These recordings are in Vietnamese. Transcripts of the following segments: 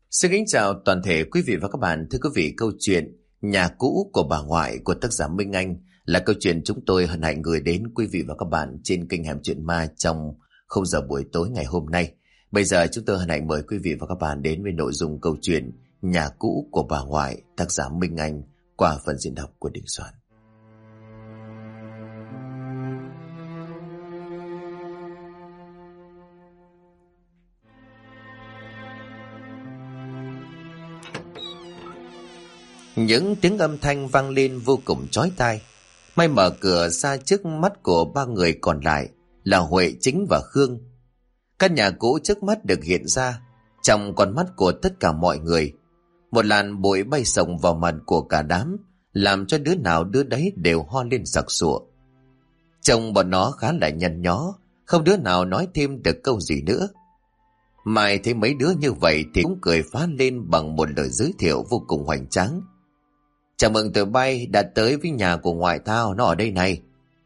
Xin kính chào toàn thể quý vị và các bạn. Thưa quý vị, câu chuyện Nhà cũ của bà ngoại của tác giả Minh Anh là câu chuyện chúng tôi hân hạnh gửi đến quý vị và các bạn trên kênh Hẻm Chuyện Ma trong khung giờ buổi tối ngày hôm nay. Bây giờ chúng tôi hân hạnh mời quý vị và các bạn đến với nội dung câu chuyện Nhà cũ của bà ngoại tác giả Minh Anh qua phần diễn đọc của Đình Soạn. Những tiếng âm thanh vang lên vô cùng chói tai. Mai mở cửa ra trước mắt của ba người còn lại là Huệ, Chính và Khương. Căn nhà cũ trước mắt được hiện ra trong con mắt của tất cả mọi người. Một làn bụi bay sồng vào mặt của cả đám, làm cho đứa nào đứa đấy đều ho lên sặc sụa. Trông bọn nó khá là nhăn nhó, không đứa nào nói thêm được câu gì nữa. Mai thấy mấy đứa như vậy thì cũng cười phá lên bằng một lời giới thiệu vô cùng hoành tráng. Chào mừng tụi bay đã tới với nhà của ngoại tao, nó ở đây này.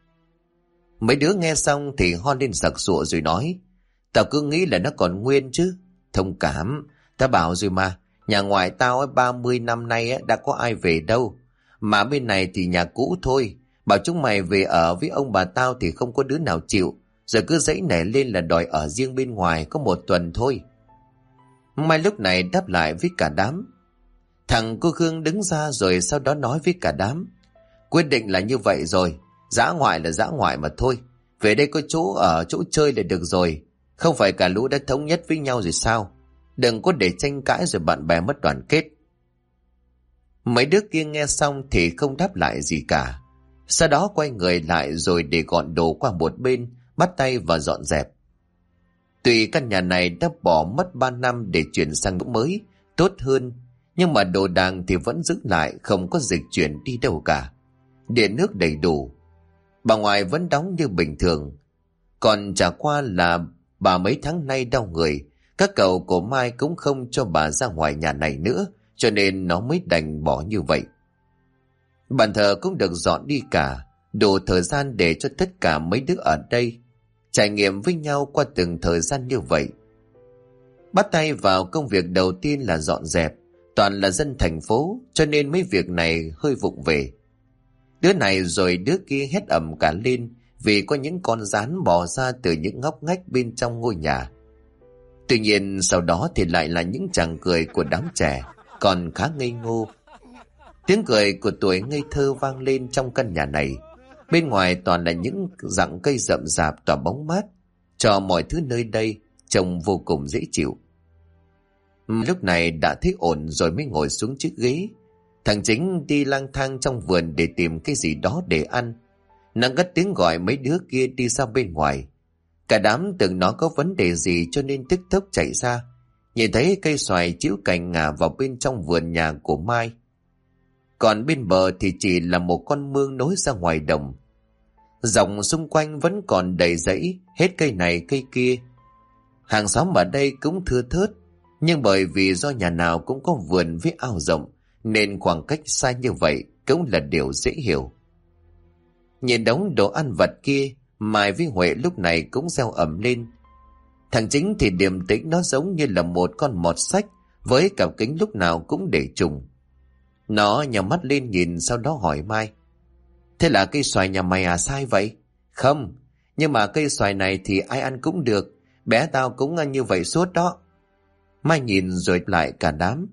Mấy đứa nghe xong thì ho lên sặc sụa rồi nói: Tao cứ nghĩ là nó còn nguyên chứ. Thông cảm, tao bảo rồi mà, nhà ngoại tao ấy 30 năm nay ấy, đã có ai về đâu. Mà bên này thì nhà cũ thôi, bảo chúng mày về ở với ông bà tao thì không có đứa nào chịu. Rồi cứ dãy nảy lên là đòi ở riêng bên ngoài có 1 tuần thôi. Mai lúc này đáp lại với cả đám. Thằng cô Khương đứng ra rồi sau đó nói với cả đám: Quyết định là như vậy rồi, dã ngoại là dã ngoại mà thôi. Về đây có chỗ ở chỗ chơi là được rồi. Không phải cả lũ đã thống nhất với nhau rồi sao? Đừng có để tranh cãi rồi bạn bè mất đoàn kết. Mấy đứa kia nghe xong thì không đáp lại gì cả. Sau đó quay người lại rồi để gọn đồ qua một bên, bắt tay và dọn dẹp. Tuy căn nhà này đã bỏ mất 3 năm để chuyển sang chỗ mới, tốt hơn, nhưng mà đồ đạc thì vẫn giữ lại, không có dịch chuyển đi đâu cả. Điện nước đầy đủ, bà ngoại vẫn đóng như bình thường. Còn chả qua là bà mấy tháng nay đau người, các cậu của Mai cũng không cho bà ra ngoài nhà này nữa, cho nên nó mới đành bỏ như vậy. Bàn thờ cũng được dọn đi cả, đủ thời gian để cho tất cả mấy đứa ở đây trải nghiệm với nhau qua từng thời gian như vậy. Bắt tay vào công việc đầu tiên là dọn dẹp. Toàn là dân thành phố, cho nên mấy việc này hơi vụng về. Đứa này rồi đứa kia hét ầm cả lên vì có những con gián bò ra từ những ngóc ngách bên trong ngôi nhà. Tuy nhiên sau đó thì lại là những tràng cười của đám trẻ còn khá ngây ngô. Tiếng cười của tuổi ngây thơ vang lên trong căn nhà này. Bên ngoài toàn là những rặng cây rậm rạp tỏa bóng mát, cho mọi thứ nơi đây trông vô cùng dễ chịu. Lúc này đã thấy ổn rồi mới ngồi xuống chiếc ghế. Thằng Chính đi lang thang trong vườn để tìm cái gì đó để ăn. Nó cất tiếng gọi mấy đứa kia đi ra bên ngoài. Cả đám tưởng nó có vấn đề gì cho nên tức tốc chạy ra. Nhìn thấy cây xoài chiếu cành ngả vào bên trong vườn nhà của Mai. Còn bên bờ thì chỉ là một con mương nối ra ngoài đồng. Dọc xung quanh vẫn còn đầy rẫy, hết cây này cây kia. Hàng xóm ở đây cũng thưa thớt, nhưng bởi vì do nhà nào cũng có vườn với ao rộng nên khoảng cách xa như vậy cũng là điều dễ hiểu. Nhìn đống đồ ăn vặt kia, Mai với Huệ lúc này cũng reo ầm lên. Thằng Chính thì điềm tĩnh, nó giống như là một con mọt sách với cặp kính lúc nào cũng để trùng. Nó nhào mắt lên nhìn, sau đó hỏi Mai: Thế là cây xoài nhà mày à? Sai vậy? Không, nhưng mà cây xoài này thì ai ăn cũng được, bé tao cũng ăn như vậy suốt đó. Mai nhìn rồi lại cả đám.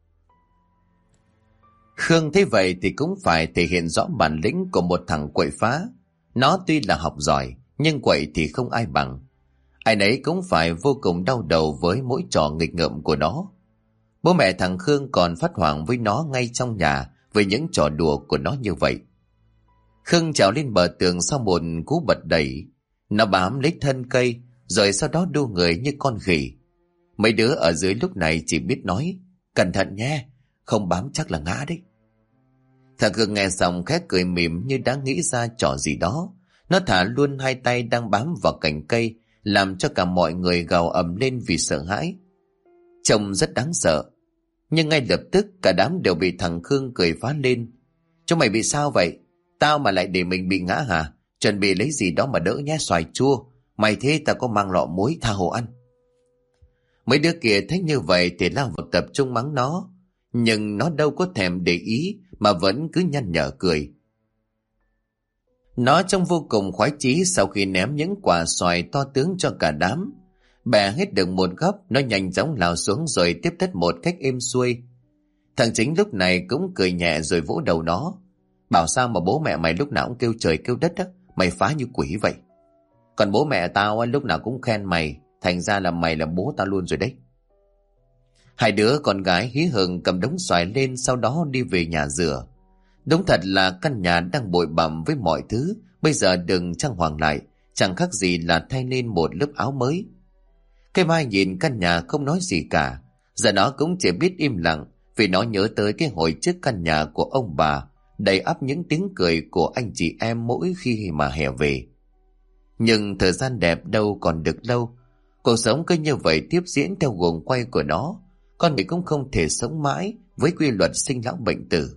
Khương thấy vậy thì cũng phải thể hiện rõ bản lĩnh của một thằng quậy phá. Nó tuy là học giỏi, nhưng quậy thì không ai bằng. Ai nấy cũng phải vô cùng đau đầu với mỗi trò nghịch ngợm của nó. Bố mẹ thằng Khương còn phát hoảng với nó ngay trong nhà với những trò đùa của nó như vậy. Khương trèo lên bờ tường sau một cú bật đẩy. Nó bám lấy thân cây, rồi sau đó đu người như con khỉ. Mấy đứa ở dưới lúc này chỉ biết nói: Cẩn thận nhé, không bám chắc là ngã đấy. Thằng Khương nghe xong khẽ cười mỉm như đã nghĩ ra trò gì đó. Nó thả luôn hai tay đang bám vào cành cây, làm cho cả mọi người gào ầm lên vì sợ hãi. Trông rất đáng sợ. Nhưng ngay lập tức cả đám đều bị thằng Khương cười phá lên. Chúng mày bị sao vậy? Tao mà lại để mình bị ngã hả? Chuẩn bị lấy gì đó mà đỡ nhé, xoài chua. Mày thế tao có mang lọ muối tha hồ ăn. Mấy đứa kia thấy như vậy thì lao vào tập trung mắng nó, nhưng nó đâu có thèm để ý mà vẫn cứ nhăn nhở cười. Nó trông vô cùng khoái chí sau khi ném những quả xoài to tướng cho cả đám. Bẻ hết được một góc, nó nhanh chóng lao xuống rồi tiếp đất một cách êm xuôi. Thằng Chính lúc này cũng cười nhẹ rồi vỗ đầu nó. Bảo sao mà bố mẹ mày lúc nào cũng kêu trời kêu đất á, mày phá như quỷ vậy. Còn bố mẹ tao lúc nào cũng khen mày, thành ra là mày là bố tao luôn rồi đấy. Hai đứa con gái hí hửng cầm đống xoài lên, sau đó đi về nhà rửa. Đúng thật là căn nhà đang bụi bặm với mọi thứ, bây giờ đừng trang hoàng lại, chẳng khác gì là thay nên một lớp áo mới. Cái Mai nhìn căn nhà không nói gì cả, giờ nó cũng chỉ biết im lặng vì nó nhớ tới cái hồi trước căn nhà của ông bà, đầy ắp những tiếng cười của anh chị em mỗi khi mà hè về. Nhưng thời gian đẹp đâu còn được lâu, cuộc sống cứ như vậy tiếp diễn theo guồng quay của nó, con người cũng không thể sống mãi với quy luật sinh lão bệnh tử.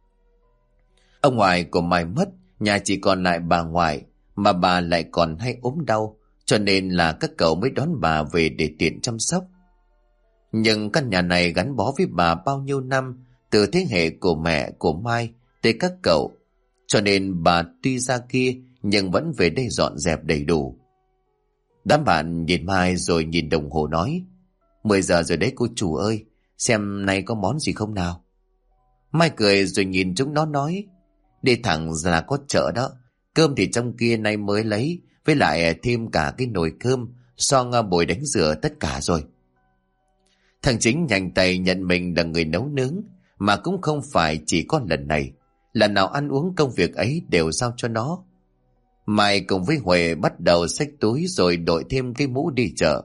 Ông ngoại của Mai mất, nhà chỉ còn lại bà ngoại, mà bà lại còn hay ốm đau, cho nên là các cậu mới đón bà về để tiện chăm sóc. Nhưng căn nhà này gắn bó với bà bao nhiêu năm, từ thế hệ của mẹ của Mai tới các cậu, cho nên bà tuy ra kia nhưng vẫn về đây dọn dẹp đầy đủ. Đám bạn nhìn Mai rồi nhìn đồng hồ nói: 10 giờ rồi đấy cô chủ ơi, xem nay có món gì không nào. Mai cười rồi nhìn chúng nó nói: đi thẳng ra có chợ đó, cơm thì trong kia nay mới lấy, với lại thêm cả cái nồi cơm, xong bồi đánh rửa tất cả rồi. Thằng Chính nhanh tay nhận mình là người nấu nướng, mà cũng không phải chỉ có lần này, lần nào ăn uống công việc ấy đều giao cho nó. Mai cùng với Huệ bắt đầu xách túi rồi đội thêm cái mũ đi chợ.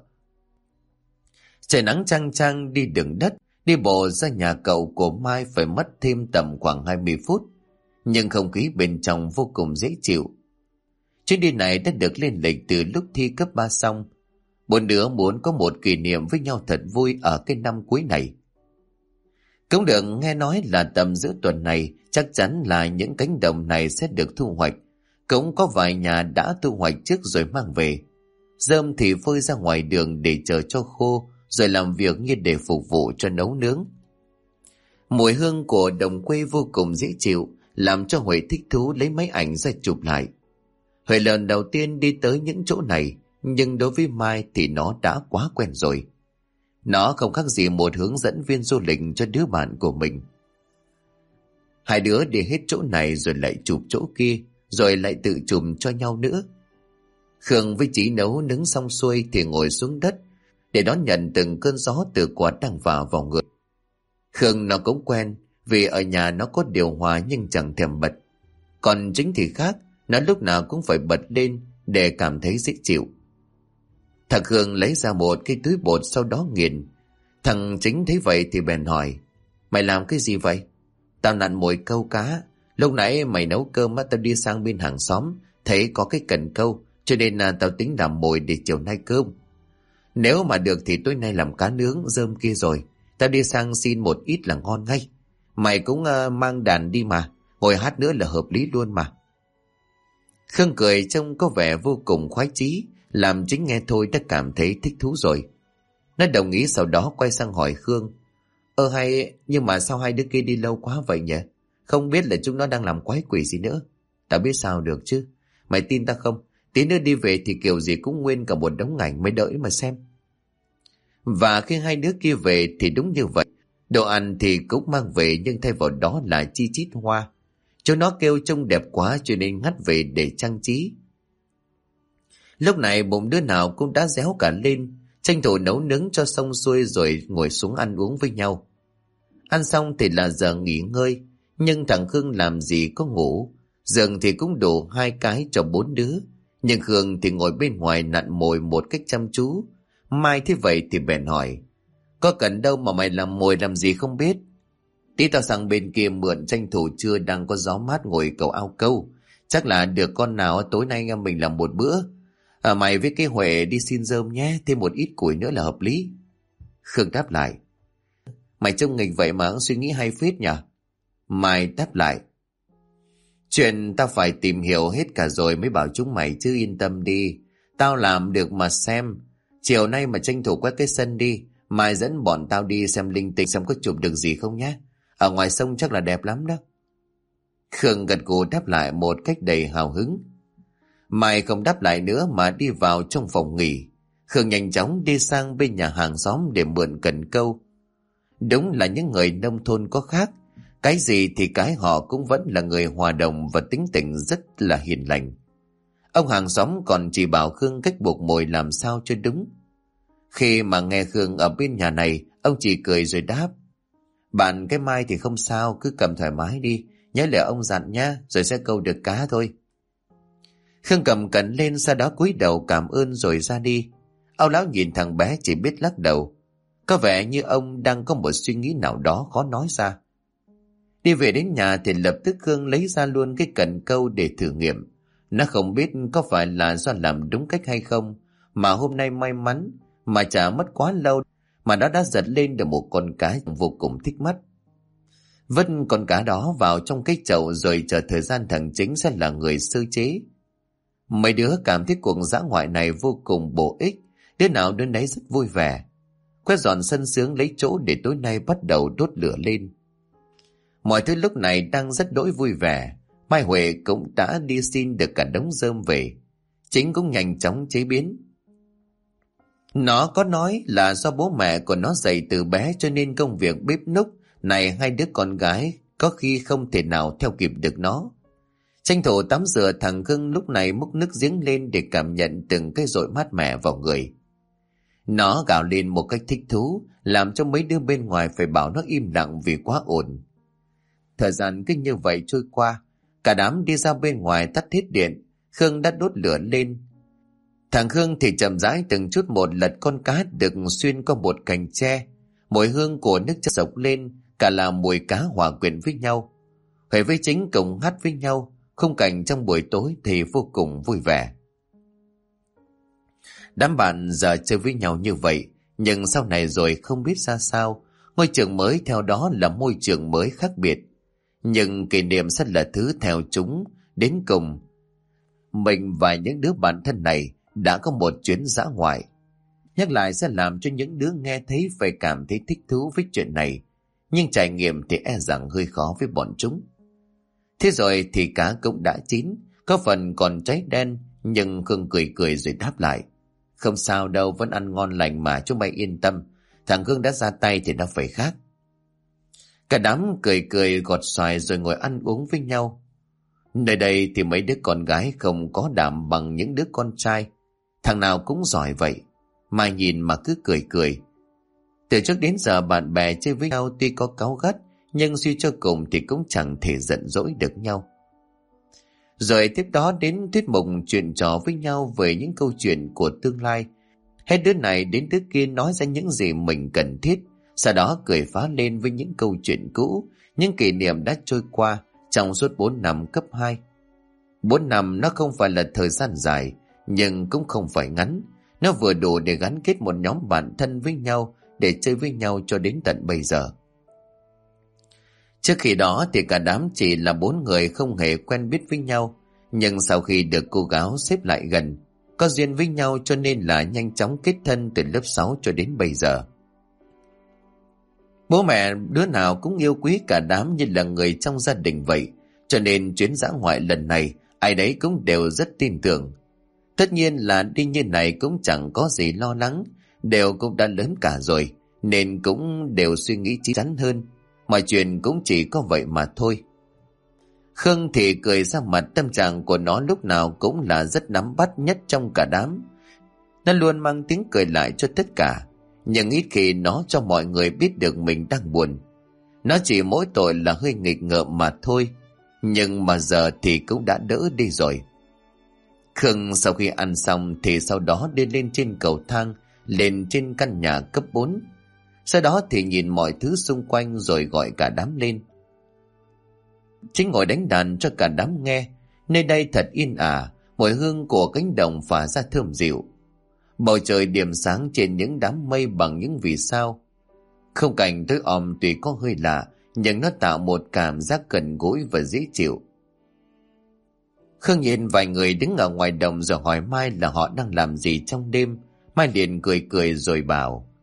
Trời nắng chang chang đi đường đất, đi bộ ra nhà cậu của Mai phải mất thêm tầm khoảng 20 phút, nhưng không khí bên trong vô cùng dễ chịu. Chuyến đi này đã được lên lịch từ lúc thi cấp 3 xong. Bốn đứa muốn có một kỷ niệm với nhau thật vui ở cái năm cuối này. Cũng được nghe nói là tầm giữa tuần này chắc chắn là những cánh đồng này sẽ được thu hoạch. Cũng có vài nhà đã thu hoạch trước rồi mang về. Rơm thì phơi ra ngoài đường để chờ cho khô, rồi làm việc như để phục vụ cho nấu nướng. Mùi hương của đồng quê vô cùng dễ chịu, làm cho Huệ thích thú lấy máy ảnh ra chụp lại. Huệ lần đầu tiên đi tới những chỗ này, nhưng đối với Mai thì nó đã quá quen rồi. Nó không khác gì một hướng dẫn viên du lịch cho đứa bạn của mình. Hai đứa đi hết chỗ này rồi lại chụp chỗ kia, rồi lại tự chụp cho nhau nữa. Khương với Chí nấu nướng xong xuôi thì ngồi xuống đất để đón nhận từng cơn gió từ quạt đang vào người. Khương nó cũng quen, vì ở nhà nó có điều hòa nhưng chẳng thèm bật. Còn Chính thì khác, nó lúc nào cũng phải bật lên để cảm thấy dễ chịu. Thằng Khương lấy ra một cái túi bột sau đó nghiền. Thằng Chính thấy vậy thì bèn hỏi: mày làm cái gì vậy? Tao nặn mồi câu cá. Lúc nãy mày nấu cơm tao đi sang bên hàng xóm, thấy có cái cần câu, cho nên tao tính làm mồi để chiều nay cơm. Nếu mà được thì tối nay làm cá nướng rơm kia rồi. Tao đi sang xin một ít là ngon ngay. Mày cũng mang đàn đi mà, ngồi hát nữa là hợp lý luôn mà. Khương cười trông có vẻ vô cùng khoái chí, làm Chính nghe thôi đã cảm thấy thích thú rồi. Nó đồng ý, sau đó quay sang hỏi Khương: hay, nhưng mà sao hai đứa kia đi lâu quá vậy nhỉ? Không biết là chúng nó đang làm quái quỷ gì nữa. Tao biết sao được chứ. Mày tin ta không? Tí nữa đi về thì kiểu gì cũng nguyên cả một đống ảnh, mày đợi mà xem. Và khi hai đứa kia về thì đúng như vậy. Đồ ăn thì cũng mang về, nhưng thay vào đó là chi chít hoa. Chúng nó kêu trông đẹp quá cho nên ngắt về để trang trí. Lúc này bụng đứa nào cũng đã réo cả lên, tranh thủ nấu nướng cho xong xuôi rồi ngồi xuống ăn uống với nhau. Ăn xong thì là giờ nghỉ ngơi, nhưng thằng Khương làm gì có ngủ. Giường thì cũng đủ 2 cái cho 4 đứa, nhưng Khương thì ngồi bên ngoài nặn mồi một cách chăm chú. Mai thế vậy thì bèn hỏi: có cần đâu mà mày làm mồi làm gì không biết? Tí tao sang bên kia mượn, tranh thủ trưa đang có gió mát ngồi cầu ao câu. Chắc là được con nào tối nay anh em mình làm một bữa. Mày với cái Huệ đi xin rơm nhé, thêm một ít củi nữa là hợp lý. Khương đáp lại: mày trông nghịch vậy mà suy nghĩ hay phết nhỉ? Mai đáp lại: chuyện tao phải tìm hiểu hết cả rồi mới bảo chúng mày chứ, yên tâm đi. Tao làm được mà xem. Chiều nay mà tranh thủ quét cái sân đi, Mai dẫn bọn tao đi xem linh tinh xem có chụp được gì không nhé. Ở ngoài sông chắc là đẹp lắm đó. Khương gật gù đáp lại một cách đầy hào hứng. Mai không đáp lại nữa mà đi vào trong phòng nghỉ. Khương nhanh chóng đi sang bên nhà hàng xóm để mượn cần câu. Đúng là những người nông thôn có khác. Cái gì thì cái họ cũng vẫn là người hòa đồng và tính tình rất là hiền lành. Ông hàng xóm còn chỉ bảo Khương cách buộc mồi làm sao cho đúng. Khi mà nghe Khương ở bên nhà này, ông chỉ cười rồi đáp: Bạn cái Mai thì không sao, cứ cầm thoải mái đi. Nhớ lời ông dặn nhá, rồi sẽ câu được cá thôi. Khương cầm cần lên, sau đó cúi đầu cảm ơn rồi ra đi. Ông lão nhìn thằng bé chỉ biết lắc đầu. Có vẻ như ông đang có một suy nghĩ nào đó khó nói ra. Đi về đến nhà thì lập tức Khương lấy ra luôn cái cần câu để thử nghiệm. Nó không biết có phải là do làm đúng cách hay không, mà hôm nay may mắn mà chả mất quá lâu mà nó đã giật lên được một con cá vô cùng thích mắt. Vứt con cá đó vào trong cái chậu rồi chờ thời gian thằng Chính sẽ là người sơ chế. Mấy đứa cảm thấy cuộc dã ngoại này vô cùng bổ ích, đứa nào đứa nấy rất vui vẻ. Quét dọn sân sướng lấy chỗ để tối nay bắt đầu đốt lửa lên. Mọi thứ lúc này đang rất đỗi vui vẻ. Mai Huệ cũng đã đi xin được cả đống rơm về. Chính cũng nhanh chóng chế biến. Nó có nói là do bố mẹ của nó dạy từ bé cho nên công việc bếp núc này hai đứa con gái có khi không thể nào theo kịp được nó. Tranh thủ tắm rửa, thằng Khương lúc này múc nước giếng lên để cảm nhận từng cái dội mát mẻ vào người. Nó gào lên một cách thích thú, làm cho mấy đứa bên ngoài phải bảo nó im lặng vì quá ồn. Thời gian cứ như vậy trôi qua, cả đám đi ra bên ngoài tắt hết điện. Khương đã đốt lửa lên. Thằng Khương thì chậm rãi từng chút một lật con cá được xuyên qua một cành tre. Mùi hương của nước chất sộc lên, cả là mùi cá hòa quyện với nhau. Huệ với Chính cùng hát với nhau, khung cảnh trong buổi tối thì vô cùng vui vẻ. Đám bạn giờ chơi với nhau như vậy, nhưng sau này rồi không biết ra sao. Ngôi trường mới theo đó là môi trường mới khác biệt. Nhưng kỷ niệm sẽ là thứ theo chúng đến cùng. Mình và những đứa bạn thân này đã có một chuyến dã ngoại. Nhắc lại sẽ làm cho những đứa nghe thấy phải cảm thấy thích thú với chuyện này. Nhưng trải nghiệm thì e rằng hơi khó với bọn chúng. Thế rồi thì cá cũng đã chín, có phần còn cháy đen, nhưng Khương cười cười rồi đáp lại: Không sao đâu, vẫn ăn ngon lành mà, chúng mày yên tâm. Thằng Khương đã ra tay thì nó phải khác. Cả đám cười cười gọt xoài rồi ngồi ăn uống với nhau. Nơi đây thì mấy đứa con gái không có đảm bằng những đứa con trai. Thằng nào cũng giỏi vậy, mà nhìn mà cứ cười cười. Từ trước đến giờ bạn bè chơi với nhau tuy có cáu gắt, nhưng suy cho cùng thì cũng chẳng thể giận dỗi được nhau. Rồi tiếp đó đến thuyết mục chuyện trò với nhau về những câu chuyện của tương lai. Hết đứa này đến đứa kia nói ra những gì mình cần thiết, sau đó cười phá lên với những câu chuyện cũ, những kỷ niệm đã trôi qua trong suốt 4 năm cấp 2. 4 năm nó không phải là thời gian dài, nhưng cũng không phải ngắn. Nó vừa đủ để gắn kết một nhóm bạn thân với nhau, để chơi với nhau cho đến tận bây giờ. Trước khi đó thì cả đám chỉ là 4 người không hề quen biết với nhau, nhưng sau khi được cô gái xếp lại gần, có duyên với nhau cho nên là nhanh chóng kết thân từ lớp 6 cho đến bây giờ. Bố mẹ đứa nào cũng yêu quý cả đám như là người trong gia đình vậy, cho nên chuyến dã ngoại lần này ai đấy cũng đều rất tin tưởng. Tất nhiên là đi như này cũng chẳng có gì lo lắng, đều cũng đã lớn cả rồi, nên cũng đều suy nghĩ chín chắn hơn. Mọi chuyện cũng chỉ có vậy mà thôi. Khương thì cười ra mặt, tâm trạng của nó lúc nào cũng là rất nắm bắt nhất trong cả đám. Nó luôn mang tiếng cười lại cho tất cả, nhưng ít khi nó cho mọi người biết được mình đang buồn. Nó chỉ mỗi tội là hơi nghịch ngợm mà thôi, nhưng mà giờ thì cũng đã đỡ đi rồi. Khương sau khi ăn xong thì sau đó đi lên trên cầu thang, lên trên căn nhà cấp 4. Sau đó thì nhìn mọi thứ xung quanh rồi gọi cả đám lên. Chính ngồi đánh đàn cho cả đám nghe. Nơi đây thật yên ả, mùi hương của cánh đồng phả ra thơm dịu. Bầu trời điểm sáng trên những đám mây bằng những vì sao. Không cảnh tối om tuy có hơi lạ, nhưng nó tạo một cảm giác gần gũi và dễ chịu. Khương nhìn vài người đứng ở ngoài đồng rồi hỏi Mai là họ đang làm gì trong đêm. Mai liền cười cười rồi bảo: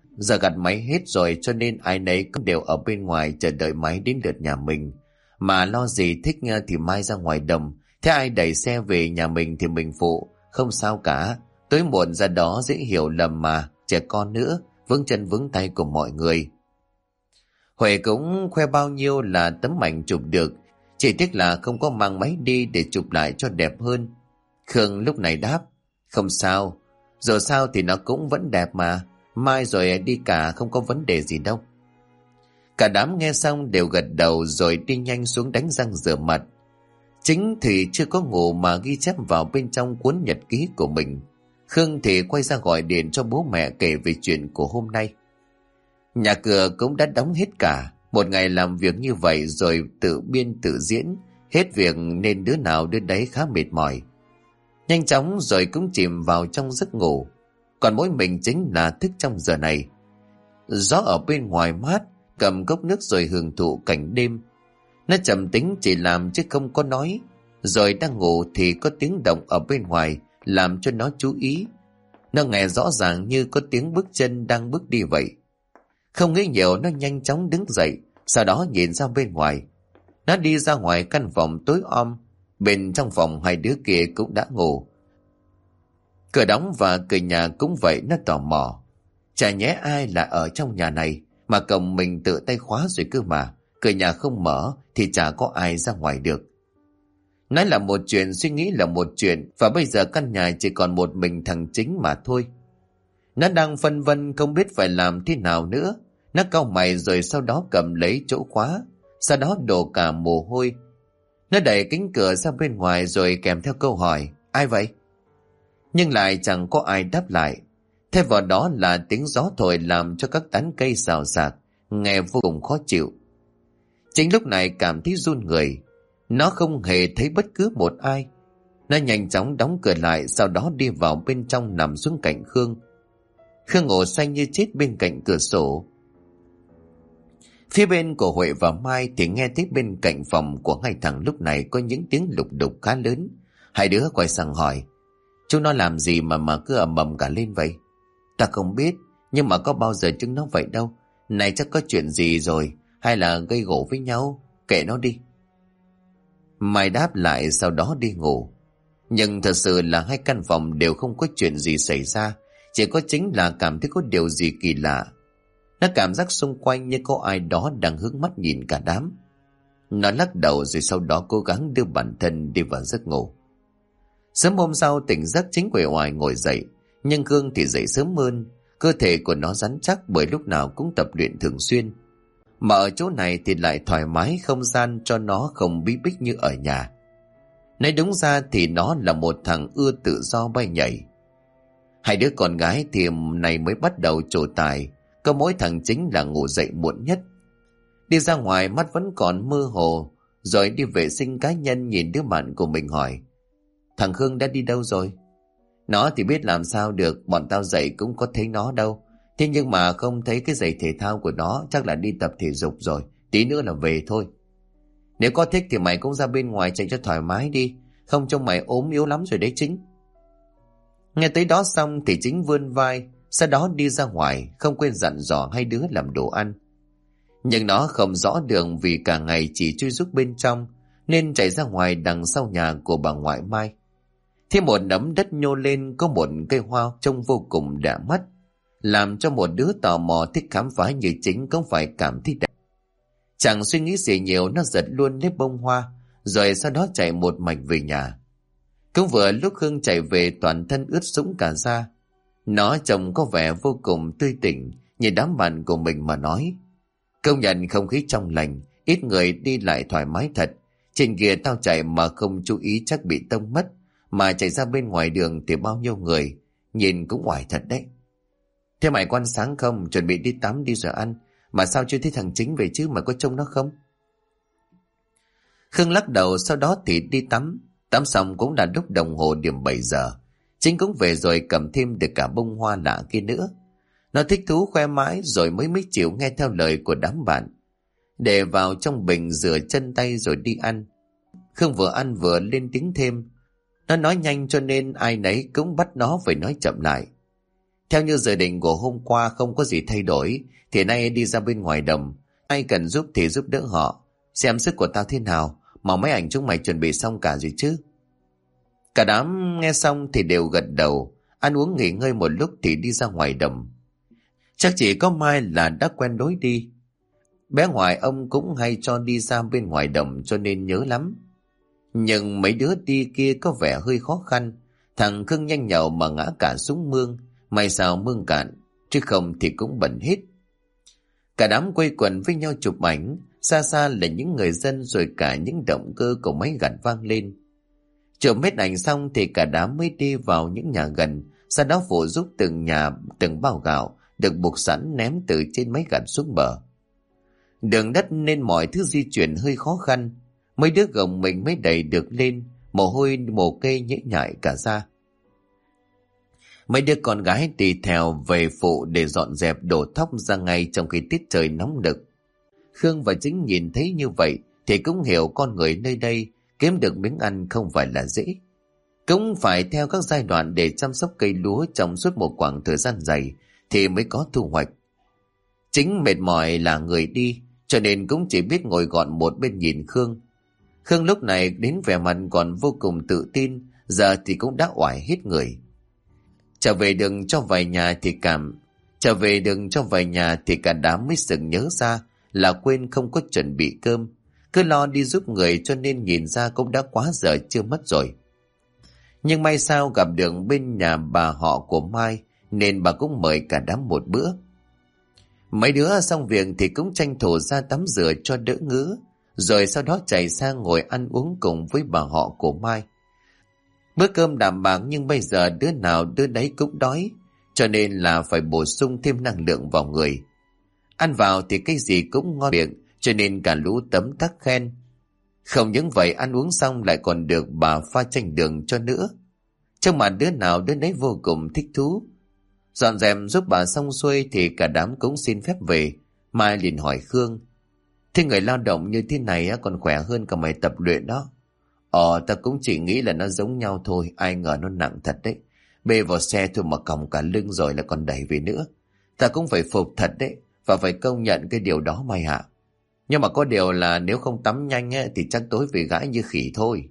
Giờ gặt máy hết rồi cho nên ai nấy cũng đều ở bên ngoài chờ đợi máy đến lượt nhà mình. Mà lo gì thích thì mai ra ngoài đồng. Thế ai đẩy xe về nhà mình thì mình phụ. Không sao cả. Tối muộn ra đó dễ hiểu lầm mà. Trẻ con nữa. Vững chân vững tay của mọi người. Huệ cũng khoe bao nhiêu là tấm ảnh chụp được. Chỉ tiếc là không có mang máy đi để chụp lại cho đẹp hơn. Khương lúc này đáp. Không sao. Dù sao thì nó cũng vẫn đẹp mà. Mai rồi đi cả không có vấn đề gì đâu. Cả đám nghe xong đều gật đầu rồi đi nhanh xuống đánh răng rửa mặt. Chính thì chưa có ngủ mà ghi chép vào bên trong cuốn nhật ký của mình. Khương thì quay ra gọi điện cho bố mẹ kể về chuyện của hôm nay. Nhà cửa cũng đã đóng hết cả. Một ngày làm việc như vậy rồi tự biên tự diễn. Hết việc nên đứa nào đứa đấy khá mệt mỏi. Nhanh chóng rồi cũng chìm vào trong giấc ngủ. Còn mỗi mình chính là thức trong giờ này. Gió ở bên ngoài mát, cầm cốc nước rồi hưởng thụ cảnh đêm. Nó trầm tính chỉ làm chứ không có nói. Rồi đang ngủ thì có tiếng động ở bên ngoài làm cho nó chú ý. Nó nghe rõ ràng như có tiếng bước chân đang bước đi vậy. Không nghĩ nhiều, nó nhanh chóng đứng dậy, sau đó nhìn ra bên ngoài. Nó đi ra ngoài căn phòng tối om. Bên trong phòng hai đứa kia cũng đã ngủ. Cửa đóng và cửa nhà cũng vậy. Nó tò mò. Chả nhẽ ai là ở trong nhà này mà cổng mình tự tay khóa rồi cơ mà. Cửa nhà không mở thì chả có ai ra ngoài được. Nói là một chuyện, suy nghĩ là một chuyện. Và bây giờ căn nhà chỉ còn một mình thằng Chính mà thôi. Nó đang phân vân không biết phải làm thế nào nữa. Nó cau mày rồi sau đó cầm lấy chỗ khóa. Sau đó đổ cả mồ hôi. Nó đẩy cánh cửa ra bên ngoài rồi kèm theo câu hỏi. Ai vậy? Nhưng lại chẳng có ai đáp lại. Thay vào đó là tiếng gió thổi làm cho các tán cây xào xạc, nghe vô cùng khó chịu. Chính lúc này cảm thấy run người. Nó không hề thấy bất cứ một ai. Nó nhanh chóng đóng cửa lại, sau đó đi vào bên trong nằm xuống cạnh Khương. Khương ngủ say như chết bên cạnh cửa sổ. Phía bên của Huệ và Mai thì nghe thấy bên cạnh phòng của hai thằng lúc này có những tiếng lục đục khá lớn. Hai đứa quay sang hỏi. Chúng nó làm gì mà cứ ầm ầm cả lên vậy? Ta không biết, nhưng mà có bao giờ chúng nó vậy đâu. Này chắc có chuyện gì rồi, hay là gây gổ với nhau, kệ nó đi. Mai đáp lại sau đó đi ngủ. Nhưng thật sự là hai căn phòng đều không có chuyện gì xảy ra. Chỉ có chính là cảm thấy có điều gì kỳ lạ. Nó cảm giác xung quanh như có ai đó đang hướng mắt nhìn cả đám. Nó lắc đầu rồi sau đó cố gắng đưa bản thân đi vào giấc ngủ. Sớm hôm sau tỉnh giấc, Chính uể oải ngồi dậy. Nhưng Khương thì dậy sớm hơn. Cơ thể của nó rắn chắc bởi lúc nào cũng tập luyện thường xuyên. Mà ở chỗ này thì lại thoải mái, không gian cho nó không bí bách như ở nhà. Nói đúng ra thì nó là một thằng ưa tự do bay nhảy. Hai đứa con gái thì này mới bắt đầu trổ tài. Có mỗi thằng Chính là ngủ dậy muộn nhất. Đi ra ngoài mắt vẫn còn mơ hồ. Rồi đi vệ sinh cá nhân nhìn đứa bạn của mình hỏi. Thằng Khương đã đi đâu rồi? Nó thì biết làm sao được, bọn tao dậy cũng có thấy nó đâu. Thế nhưng mà không thấy cái giày thể thao của nó, chắc là đi tập thể dục rồi, tí nữa là về thôi. Nếu có thích thì mày cũng ra bên ngoài chạy cho thoải mái đi, không trông mày ốm yếu lắm rồi đấy Chính. Nghe tới đó xong thì Chính vươn vai, sau đó đi ra ngoài, không quên dặn dò hai đứa làm đồ ăn. Nhưng nó không rõ đường vì cả ngày chỉ chui rúc bên trong, nên chạy ra ngoài đằng sau nhà của bà ngoại Mai. Thì một nấm đất nhô lên có một cây hoa trông vô cùng đẹp mắt, làm cho một đứa tò mò thích khám phá như Chính cũng phải cảm thấy đẹp. Chẳng suy nghĩ gì nhiều, nó giật luôn lấy bông hoa, rồi sau đó chạy một mạch về nhà. Cũng vừa lúc Hương chạy về toàn thân ướt sũng cả da. Nó trông có vẻ vô cùng tươi tỉnh, nhìn đám bạn của mình mà nói. Công nhận không khí trong lành, ít người đi lại thoải mái thật. Trên kia tao chạy mà không chú ý chắc bị tông mất. Mà chạy ra bên ngoài đường thì bao nhiêu người, nhìn cũng oải thật đấy. Thế mày có ăn sáng không? Chuẩn bị đi tắm đi rồi ăn. Mà sao chưa thấy thằng Chính về chứ, mà có trông nó không? Khương lắc đầu, sau đó thì đi tắm. Tắm xong cũng là lúc đồng hồ điểm 7 giờ. Chính cũng về rồi cầm thêm được cả bông hoa lạ kia nữa. Nó thích thú khoe mãi rồi mới chịu nghe theo lời của đám bạn. Để vào trong bình rửa chân tay rồi đi ăn. Khương vừa ăn vừa lên tiếng thêm. Nó nói nhanh cho nên ai nấy cũng bắt nó phải nói chậm lại. Theo như dự định của hôm qua không có gì thay đổi, thì nay đi ra bên ngoài đồng. Ai cần giúp thì giúp đỡ họ. Xem sức của tao thế nào, mà mấy anh chúng mày chuẩn bị xong cả rồi chứ? Cả đám nghe xong thì đều gật đầu. Ăn uống nghỉ ngơi một lúc thì đi ra ngoài đồng. Chắc chỉ có Mai là đã quen lối đi. Bé ngoại ông cũng hay cho đi ra bên ngoài đồng cho nên nhớ lắm. Nhưng mấy đứa đi kia có vẻ hơi khó khăn. Thằng Khương nhanh nhậu mà ngã cả xuống mương. May sao mương cạn, chứ không thì cũng bẩn hết. Cả đám quây quần với nhau chụp ảnh. Xa xa là những người dân, rồi cả những động cơ của máy gặt vang lên. Chụp hết ảnh xong thì cả đám mới đi vào những nhà gần. Sau đó phụ giúp từng nhà từng bao gạo được buộc sẵn ném từ trên máy gặt xuống bờ. Đường đất nên mọi thứ di chuyển hơi khó khăn. Mấy đứa gồng mình mới đẩy được lên, mồ hôi mồ kê nhễ nhại cả ra. Mấy đứa con gái đi theo về phụ để dọn dẹp đổ thóc ra ngay trong khi tiết trời nóng nực. Khương và Chính nhìn thấy như vậy thì cũng hiểu con người nơi đây kiếm được miếng ăn không phải là dễ. Cũng phải theo các giai đoạn để chăm sóc cây lúa trong suốt một khoảng thời gian dài thì mới có thu hoạch. Chính mệt mỏi là người đi, cho nên cũng chỉ biết ngồi gọn một bên nhìn Khương. Khương lúc này đến vẻ mặt còn vô cùng tự tin, giờ thì cũng đã oải hết người. Trở về đường cho vài nhà thì cả đám mới sực nhớ ra là quên không có chuẩn bị cơm. Cứ lo đi giúp người cho nên nhìn ra cũng đã quá giờ chưa mất rồi. Nhưng may sao gặp đường bên nhà bà họ của Mai, nên bà cũng mời cả đám một bữa. Mấy đứa xong việc thì cũng tranh thủ ra tắm rửa cho đỡ ngứa, rồi sau đó chạy sang ngồi ăn uống cùng với bà họ của Mai. Bữa cơm đạm bạc nhưng bây giờ đứa nào đứa đấy cũng đói, cho nên là phải bổ sung thêm năng lượng vào người. Ăn vào thì cái gì cũng ngon miệng, cho nên cả lũ tấm tắc khen. Không những vậy, ăn uống xong lại còn được bà pha chanh đường cho nữa. Trong mặt đứa nào đứa nấy vô cùng thích thú. Dọn dẹp giúp bà xong xuôi thì cả đám cũng xin phép về. Mai liền hỏi Khương: thế người lao động như thế này còn khỏe hơn cả mày tập luyện đó. Ta cũng chỉ nghĩ là nó giống nhau thôi, ai ngờ nó nặng thật đấy. Bê vào xe thôi mà còng cả lưng rồi là còn đẩy về nữa. Ta cũng phải phục thật đấy, và phải công nhận cái điều đó mày ạ. Nhưng mà có điều là nếu không tắm nhanh thì chắc tối về gãi như khỉ thôi.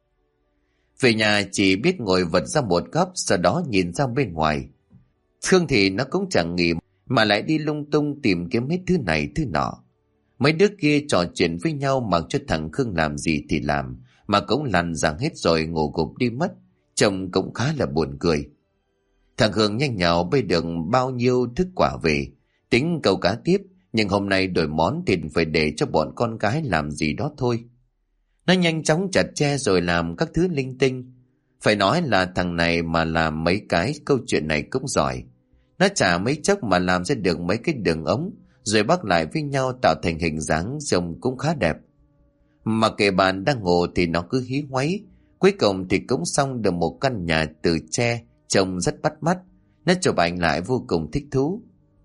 Về nhà chỉ biết ngồi vật ra một góc, sau đó nhìn ra bên ngoài. Khương thì nó cũng chẳng nghỉ mà lại đi lung tung tìm kiếm hết thứ này thứ nọ. Mấy đứa kia trò chuyện với nhau mặc cho thằng Khương làm gì thì làm, mà cũng lăn rằng hết rồi ngủ gục đi mất. Trông cũng khá là buồn cười. Thằng Khương nhanh nhào bê được bao nhiêu thức quả về, tính câu cá tiếp, nhưng hôm nay đổi món thì phải để cho bọn con gái làm gì đó thôi. Nó nhanh chóng chặt tre rồi làm các thứ linh tinh. Phải nói là thằng này mà làm mấy cái câu chuyện này cũng giỏi. Nó chả mấy chốc mà làm ra được mấy cái đường ống, rồi bắt lại với nhau tạo thành hình dáng trông cũng khá đẹp. Mà kệ bạn đang ngủ thì nó cứ hí hoáy. Cuối cùng thì cũng xong được một căn nhà từ tre, trông rất bắt mắt. Nó chụp ảnh lại vô cùng thích thú.